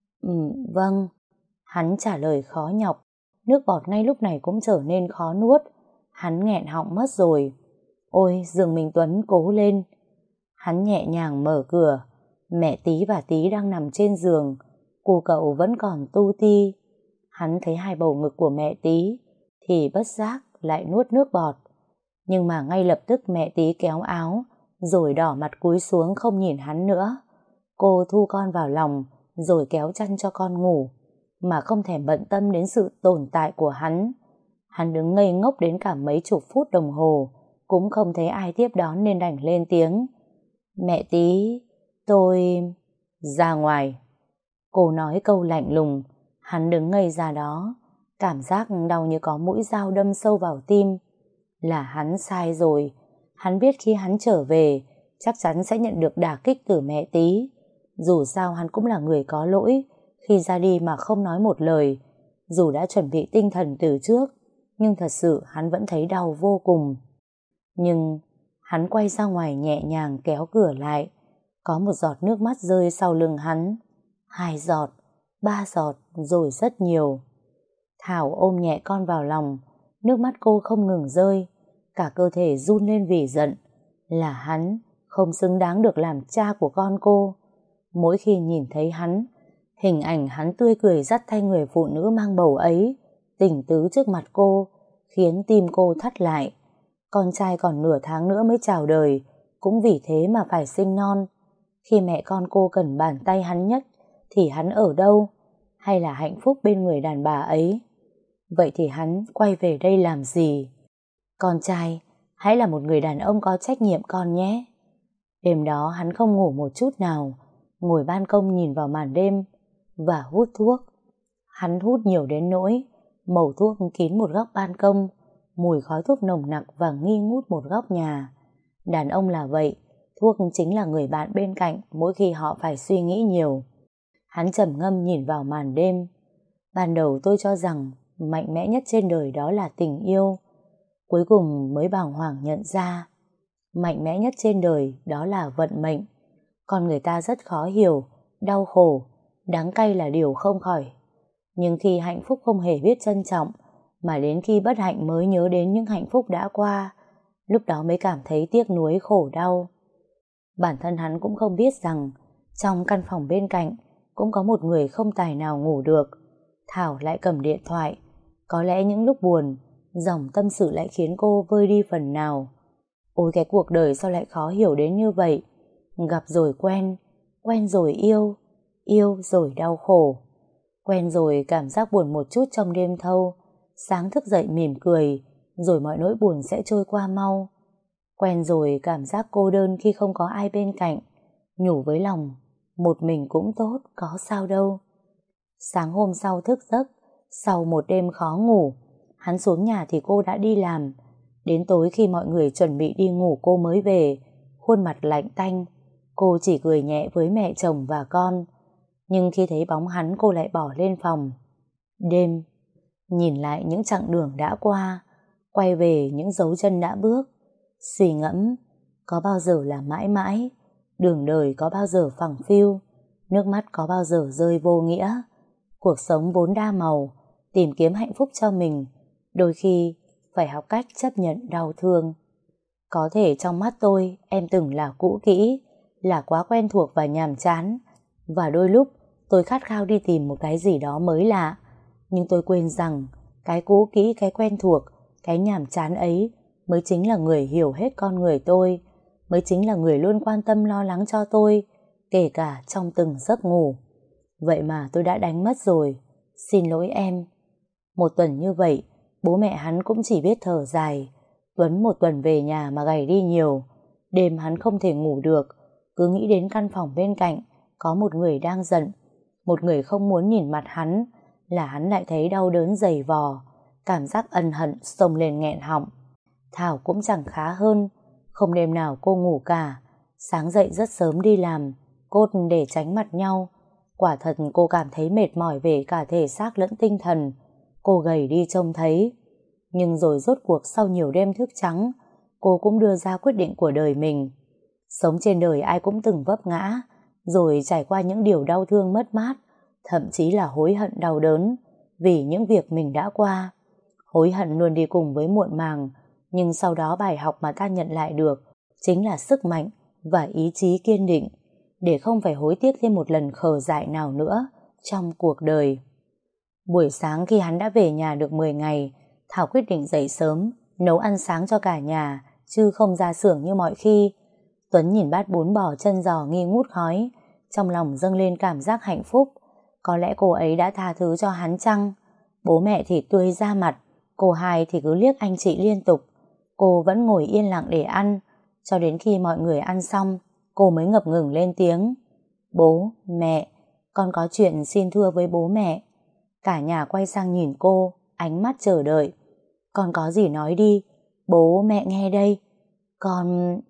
Vâng. Hắn trả lời khó nhọc. Nước bọt ngay lúc này cũng trở nên khó nuốt. Hắn nghẹn họng mất rồi. Ôi, giường mình Tuấn cố lên. Hắn nhẹ nhàng mở cửa. Mẹ Tí và Tí đang nằm trên giường. Cô cậu vẫn còn tu ti. Hắn thấy 2 bầu ngực của mẹ Tí thì bất giác lại nuốt nước bọt. Nhưng mà ngay lập tức mẹ Tí kéo áo, rồi đỏ mặt cúi xuống không nhìn hắn nữa. Cô thu con vào lòng, rồi kéo chăn cho con ngủ, mà không thèm bận tâm đến sự tồn tại của hắn. Hắn đứng ngây ngốc đến cả mấy chục phút đồng hồ, cũng không thấy ai tiếp đón nên đành lên tiếng. Mẹ Tí, tôi... Ra ngoài. Cô nói câu lạnh lùng. Hắn đứng ngây ra đó, cảm giác đau như có mũi dao đâm sâu vào tim. Là hắn sai rồi. Hắn biết khi hắn trở về chắc chắn sẽ nhận được đả kích từ mẹ Tí. Dù sao hắn cũng là người có lỗi khi ra đi mà không nói một lời. Dù đã chuẩn bị tinh thần từ trước, nhưng thật sự hắn vẫn thấy đau vô cùng. Nhưng hắn quay ra ngoài nhẹ nhàng kéo cửa lại. Có một giọt nước mắt rơi sau lưng hắn. 2 giọt, 3 giọt, rồi rất nhiều. Thảo ôm nhẹ con vào lòng. Nước mắt cô không ngừng rơi. Cả cơ thể run lên vì giận. Là hắn không xứng đáng được làm cha của con cô. Mỗi khi nhìn thấy hắn, hình ảnh hắn tươi cười dắt tay người phụ nữ mang bầu ấy tỉnh tứ trước mặt cô, khiến tim cô thắt lại. Con trai còn nửa tháng nữa mới chào đời, cũng vì thế mà phải sinh non. Khi mẹ con cô cần bàn tay hắn nhất, thì hắn ở đâu? Hay là hạnh phúc bên người đàn bà ấy? Vậy thì hắn quay về đây làm gì? Con trai, hãy là một người đàn ông có trách nhiệm con nhé. Đêm đó hắn không ngủ một chút nào, ngồi ban công nhìn vào màn đêm và hút thuốc. Hắn hút nhiều đến nỗi mẩu thuốc kín một góc ban công, mùi khói thuốc nồng nặc và nghi ngút một góc nhà. Đàn ông là vậy, thuốc chính là người bạn bên cạnh mỗi khi họ phải suy nghĩ nhiều. Hắn trầm ngâm nhìn vào màn đêm. Ban đầu tôi cho rằng mạnh mẽ nhất trên đời đó là tình yêu. Cuối cùng mới bàng hoàng nhận ra mạnh mẽ nhất trên đời đó là vận mệnh. Con người ta rất khó hiểu, đau khổ, đắng cay là điều không khỏi. Nhưng khi hạnh phúc không hề biết trân trọng, mà đến khi bất hạnh mới nhớ đến những hạnh phúc đã qua, lúc đó mới cảm thấy tiếc nuối khổ đau. Bản thân hắn cũng không biết rằng trong căn phòng bên cạnh cũng có một người không tài nào ngủ được. Thảo lại cầm điện thoại. Có lẽ những lúc buồn, dòng tâm sự lại khiến cô vơi đi phần nào. Ôi cái cuộc đời sao lại khó hiểu đến như vậy. Gặp rồi quen, quen rồi yêu, yêu rồi đau khổ. Quen rồi cảm giác buồn một chút trong đêm thâu, sáng thức dậy mỉm cười, rồi mọi nỗi buồn sẽ trôi qua mau. Quen rồi cảm giác cô đơn khi không có ai bên cạnh, nhủ với lòng, một mình cũng tốt, có sao đâu. Sáng hôm sau thức giấc, sau một đêm khó ngủ, hắn xuống nhà thì cô đã đi làm. Đến tối khi mọi người chuẩn bị đi ngủ cô mới về, khuôn mặt lạnh tanh. Cô chỉ cười nhẹ với mẹ chồng và con. Nhưng khi thấy bóng hắn cô lại bỏ lên phòng. Đêm, nhìn lại những chặng đường đã qua, quay về những dấu chân đã bước, suy ngẫm, có bao giờ là mãi mãi, đường đời có bao giờ phẳng phiu, nước mắt có bao giờ rơi vô nghĩa. Cuộc sống vốn đa màu, tìm kiếm hạnh phúc cho mình, đôi khi phải học cách chấp nhận đau thương. Có thể trong mắt tôi em từng là cũ kỹ, là quá quen thuộc và nhàm chán, và đôi lúc tôi khát khao đi tìm một cái gì đó mới lạ. Nhưng tôi quên rằng cái cũ kỹ, cái quen thuộc, cái nhàm chán ấy mới chính là người hiểu hết con người tôi, mới chính là người luôn quan tâm lo lắng cho tôi, kể cả trong từng giấc ngủ. Vậy mà tôi đã đánh mất rồi. Xin lỗi em. Một tuần như vậy, bố mẹ hắn cũng chỉ biết thở dài. Tuấn một tuần về nhà mà gầy đi nhiều. Đêm hắn không thể ngủ được, cứ nghĩ đến căn phòng bên cạnh có một người đang giận, một người không muốn nhìn mặt hắn, là hắn lại thấy đau đớn dày vò, cảm giác ân hận xông lên nghẹn họng. Thảo cũng chẳng khá hơn, không đêm nào cô ngủ cả. Sáng dậy rất sớm đi làm, cốt để tránh mặt nhau. Quả thật cô cảm thấy mệt mỏi về cả thể xác lẫn tinh thần. Cô gầy đi trông thấy. Nhưng rồi rốt cuộc sau nhiều đêm thức trắng, cô cũng đưa ra quyết định của đời mình. Sống trên đời ai cũng từng vấp ngã, rồi trải qua những điều đau thương mất mát, thậm chí là hối hận đau đớn vì những việc mình đã qua. Hối hận luôn đi cùng với muộn màng, nhưng sau đó bài học mà ta nhận lại được chính là sức mạnh và ý chí kiên định, để không phải hối tiếc thêm một lần khờ dại nào nữa trong cuộc đời. Buổi sáng khi hắn đã về nhà được 10 ngày, Thảo quyết định dậy sớm, nấu ăn sáng cho cả nhà, chứ không ra xưởng như mọi khi. Tuấn nhìn bát bún bò chân giò nghi ngút khói, trong lòng dâng lên cảm giác hạnh phúc. Có lẽ cô ấy đã tha thứ cho hắn chăng? Bố mẹ thì tươi ra mặt, cô hai thì cứ liếc anh chị liên tục. Cô vẫn ngồi yên lặng để ăn, cho đến khi mọi người ăn xong, cô mới ngập ngừng lên tiếng. Bố, mẹ, con có chuyện xin thưa với bố mẹ. Cả nhà quay sang nhìn cô, ánh mắt chờ đợi. Con có gì nói đi, bố mẹ nghe đây. Con...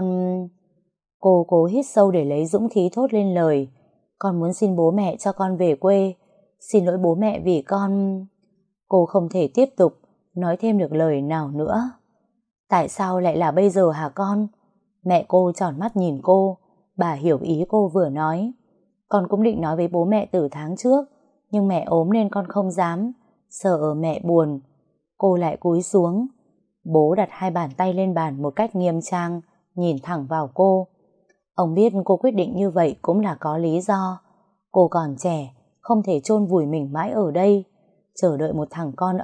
Cô cố hít sâu để lấy dũng khí thốt lên lời. Con muốn xin bố mẹ cho con về quê. Xin lỗi bố mẹ vì con... Cô không thể tiếp tục nói thêm được lời nào nữa. Tại sao lại là bây giờ hả con? Mẹ cô tròn mắt nhìn cô. Bà hiểu ý cô vừa nói. Con cũng định nói với bố mẹ từ tháng trước, nhưng mẹ ốm nên con không dám, sợ mẹ buồn. Cô lại cúi xuống. Bố đặt hai bàn tay lên bàn một cách nghiêm trang, nhìn thẳng vào cô. Ông biết cô quyết định như vậy cũng là có lý do. Cô còn trẻ, không thể chôn vùi mình mãi ở đây, chờ đợi một thằng con ông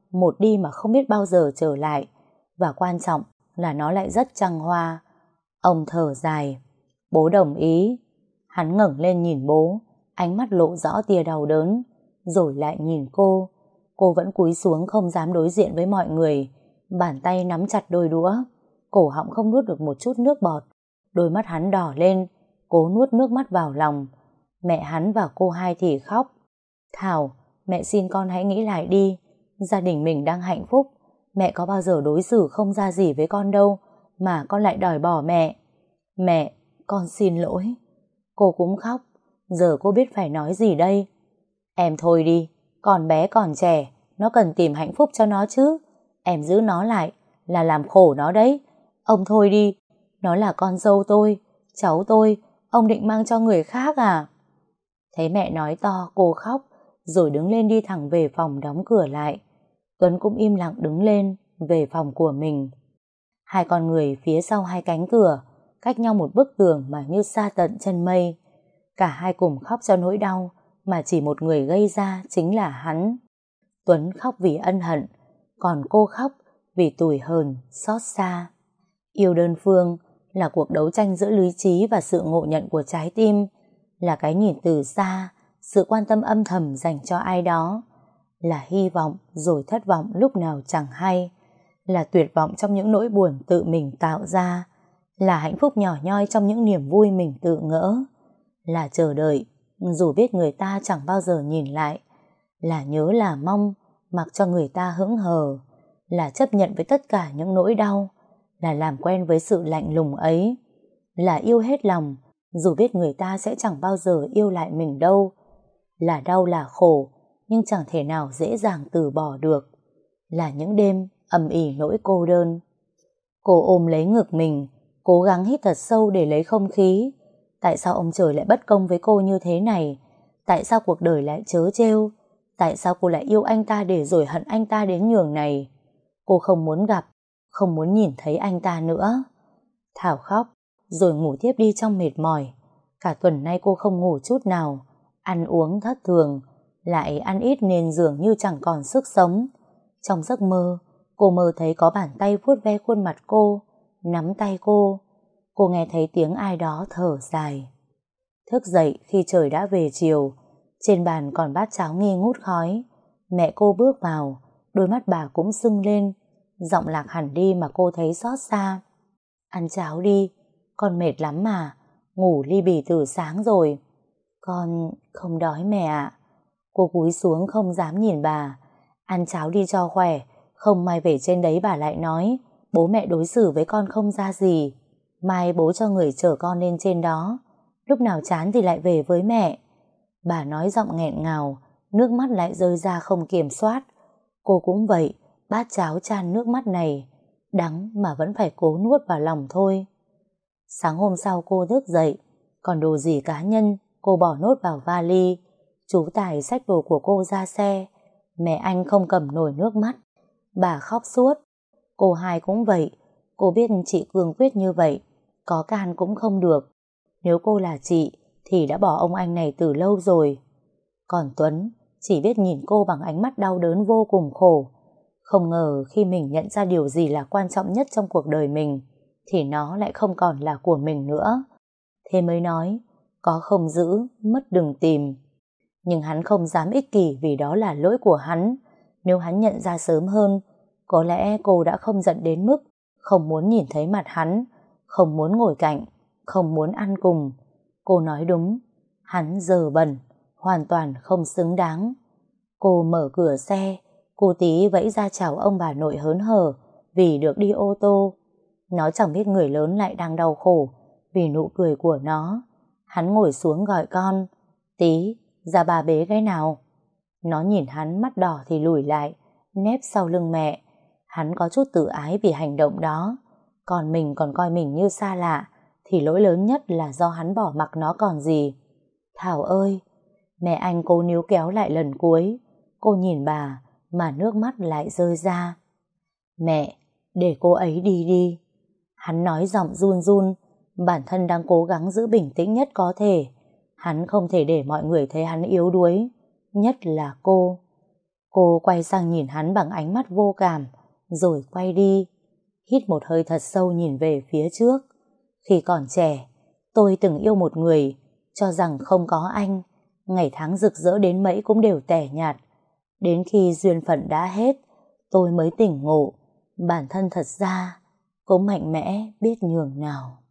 một đi mà không biết bao giờ trở lại, và quan trọng là nó lại rất trăng hoa. Ông thở dài. Bố đồng ý. Hắn ngẩng lên nhìn bố, ánh mắt lộ rõ tia đau đớn, rồi lại nhìn cô. Cô vẫn cúi xuống không dám đối diện với mọi người, bàn tay nắm chặt đôi đũa, cổ họng không nuốt được một chút nước bọt. Đôi mắt hắn đỏ lên, cố nuốt nước mắt vào lòng. Mẹ hắn và cô hai thì khóc. Thảo, mẹ xin con hãy nghĩ lại đi. Gia đình mình đang hạnh phúc, mẹ có bao giờ đối xử không ra gì với con đâu, mà con lại đòi bỏ mẹ. Mẹ, con xin lỗi. Cô cũng khóc. Giờ cô biết phải nói gì đây? Em thôi đi, còn bé còn trẻ, nó cần tìm hạnh phúc cho nó chứ. Em giữ nó lại là làm khổ nó đấy. Ông thôi đi, nó là con dâu tôi, cháu tôi, ông định mang cho người khác à? Thấy mẹ nói to, cô khóc, rồi đứng lên đi thẳng về phòng đóng cửa lại. Tuấn cũng im lặng đứng lên, về phòng của mình. Hai con người phía sau hai cánh cửa, cách nhau một bức tường mà như xa tận chân mây. Cả hai cùng khóc cho nỗi đau mà chỉ một người gây ra, chính là hắn. Tuấn khóc vì ân hận, còn cô khóc vì tủi hờn, xót xa. Yêu đơn phương là cuộc đấu tranh giữa lý trí và sự ngộ nhận của trái tim, là cái nhìn từ xa, sự quan tâm âm thầm dành cho ai đó, là hy vọng rồi thất vọng lúc nào chẳng hay, là tuyệt vọng trong những nỗi buồn tự mình tạo ra, là hạnh phúc nhỏ nhoi trong những niềm vui mình tự ngỡ, là chờ đợi dù biết người ta chẳng bao giờ nhìn lại, là nhớ là mong mặc cho người ta hững hờ, là chấp nhận với tất cả những nỗi đau, là làm quen với sự lạnh lùng ấy, là yêu hết lòng dù biết người ta sẽ chẳng bao giờ yêu lại mình đâu, là đau là khổ nhưng chẳng thể nào dễ dàng từ bỏ được, là những đêm ầm ĩ nỗi cô đơn. Cô ôm lấy ngực mình, cố gắng hít thật sâu để lấy không khí. Tại sao ông trời lại bất công với cô như thế này? Tại sao cuộc đời lại trớ trêu? Tại sao cô lại yêu anh ta để rồi hận anh ta đến nhường này? Cô không muốn gặp, không muốn nhìn thấy anh ta nữa. Thảo khóc, rồi ngủ tiếp đi trong mệt mỏi. Cả tuần nay cô không ngủ chút nào, ăn uống thất thường, lại ăn ít nên dường như chẳng còn sức sống. Trong giấc mơ, cô mơ thấy có bàn tay vuốt ve khuôn mặt cô, nắm tay cô. Cô nghe thấy tiếng ai đó thở dài. Thức dậy khi trời đã về chiều, trên bàn còn bát cháo nghi ngút khói. Mẹ cô bước vào, đôi mắt bà cũng sưng lên, giọng lạc hẳn đi mà cô thấy xót xa. Ăn cháo đi, con mệt lắm mà, ngủ li bì từ sáng rồi. Con không đói mẹ ạ. Cô cúi xuống không dám nhìn bà. Ăn cháo đi cho khỏe, không mai về trên đấy bà lại nói bố mẹ đối xử với con không ra gì. Mai bố cho người chở con lên trên đó, lúc nào chán thì lại về với mẹ. Bà nói giọng nghẹn ngào, nước mắt lại rơi ra không kiểm soát. Cô cũng vậy, bát cháo chan nước mắt này, đắng mà vẫn phải cố nuốt vào lòng thôi. Sáng hôm sau cô thức dậy, còn đồ gì cá nhân cô bỏ nốt vào vali. Chú Tài xách đồ của cô ra xe. Mẹ anh không cầm nổi nước mắt, bà khóc suốt. Cô hai cũng vậy, cô biết chị cương quyết như vậy, có can cũng không được. Nếu cô là chị thì đã bỏ ông anh này từ lâu rồi. Còn Tuấn chỉ biết nhìn cô bằng ánh mắt đau đớn vô cùng khổ. Không ngờ khi mình nhận ra điều gì là quan trọng nhất trong cuộc đời mình thì nó lại không còn là của mình nữa. Thế mới nói, có không giữ, mất đừng tìm. Nhưng hắn không dám ích kỷ vì đó là lỗi của hắn. Nếu hắn nhận ra sớm hơn, có lẽ cô đã không giận đến mức không muốn nhìn thấy mặt hắn, không muốn ngồi cạnh, không muốn ăn cùng. Cô nói đúng, hắn dơ bẩn, hoàn toàn không xứng đáng. Cô mở cửa xe, cô tí vẫy ra chào ông bà nội hớn hở vì được đi ô tô. Nó chẳng biết người lớn lại đang đau khổ vì nụ cười của nó. Hắn ngồi xuống gọi con, Tí, ra bà bế cái nào. Nó nhìn hắn mắt đỏ thì lùi lại, nép sau lưng mẹ. Hắn có chút tự ái vì hành động đó. Còn mình còn coi mình như xa lạ, thì lỗi lớn nhất là do hắn bỏ mặc nó còn gì. Thảo ơi! Mẹ anh cố níu kéo lại lần cuối. Cô nhìn bà mà nước mắt lại rơi ra. Mẹ, để cô ấy đi đi. Hắn nói giọng run run, bản thân đang cố gắng giữ bình tĩnh nhất có thể. Hắn không thể để mọi người thấy hắn yếu đuối, nhất là cô. Cô quay sang nhìn hắn bằng ánh mắt vô cảm, rồi quay đi. Hít một hơi thật sâu nhìn về phía trước. Khi còn trẻ, tôi từng yêu một người, cho rằng không có anh, ngày tháng rực rỡ đến mấy cũng đều tẻ nhạt. Đến khi duyên phận đã hết, tôi mới tỉnh ngộ, bản thân thật ra cũng mạnh mẽ biết nhường nào.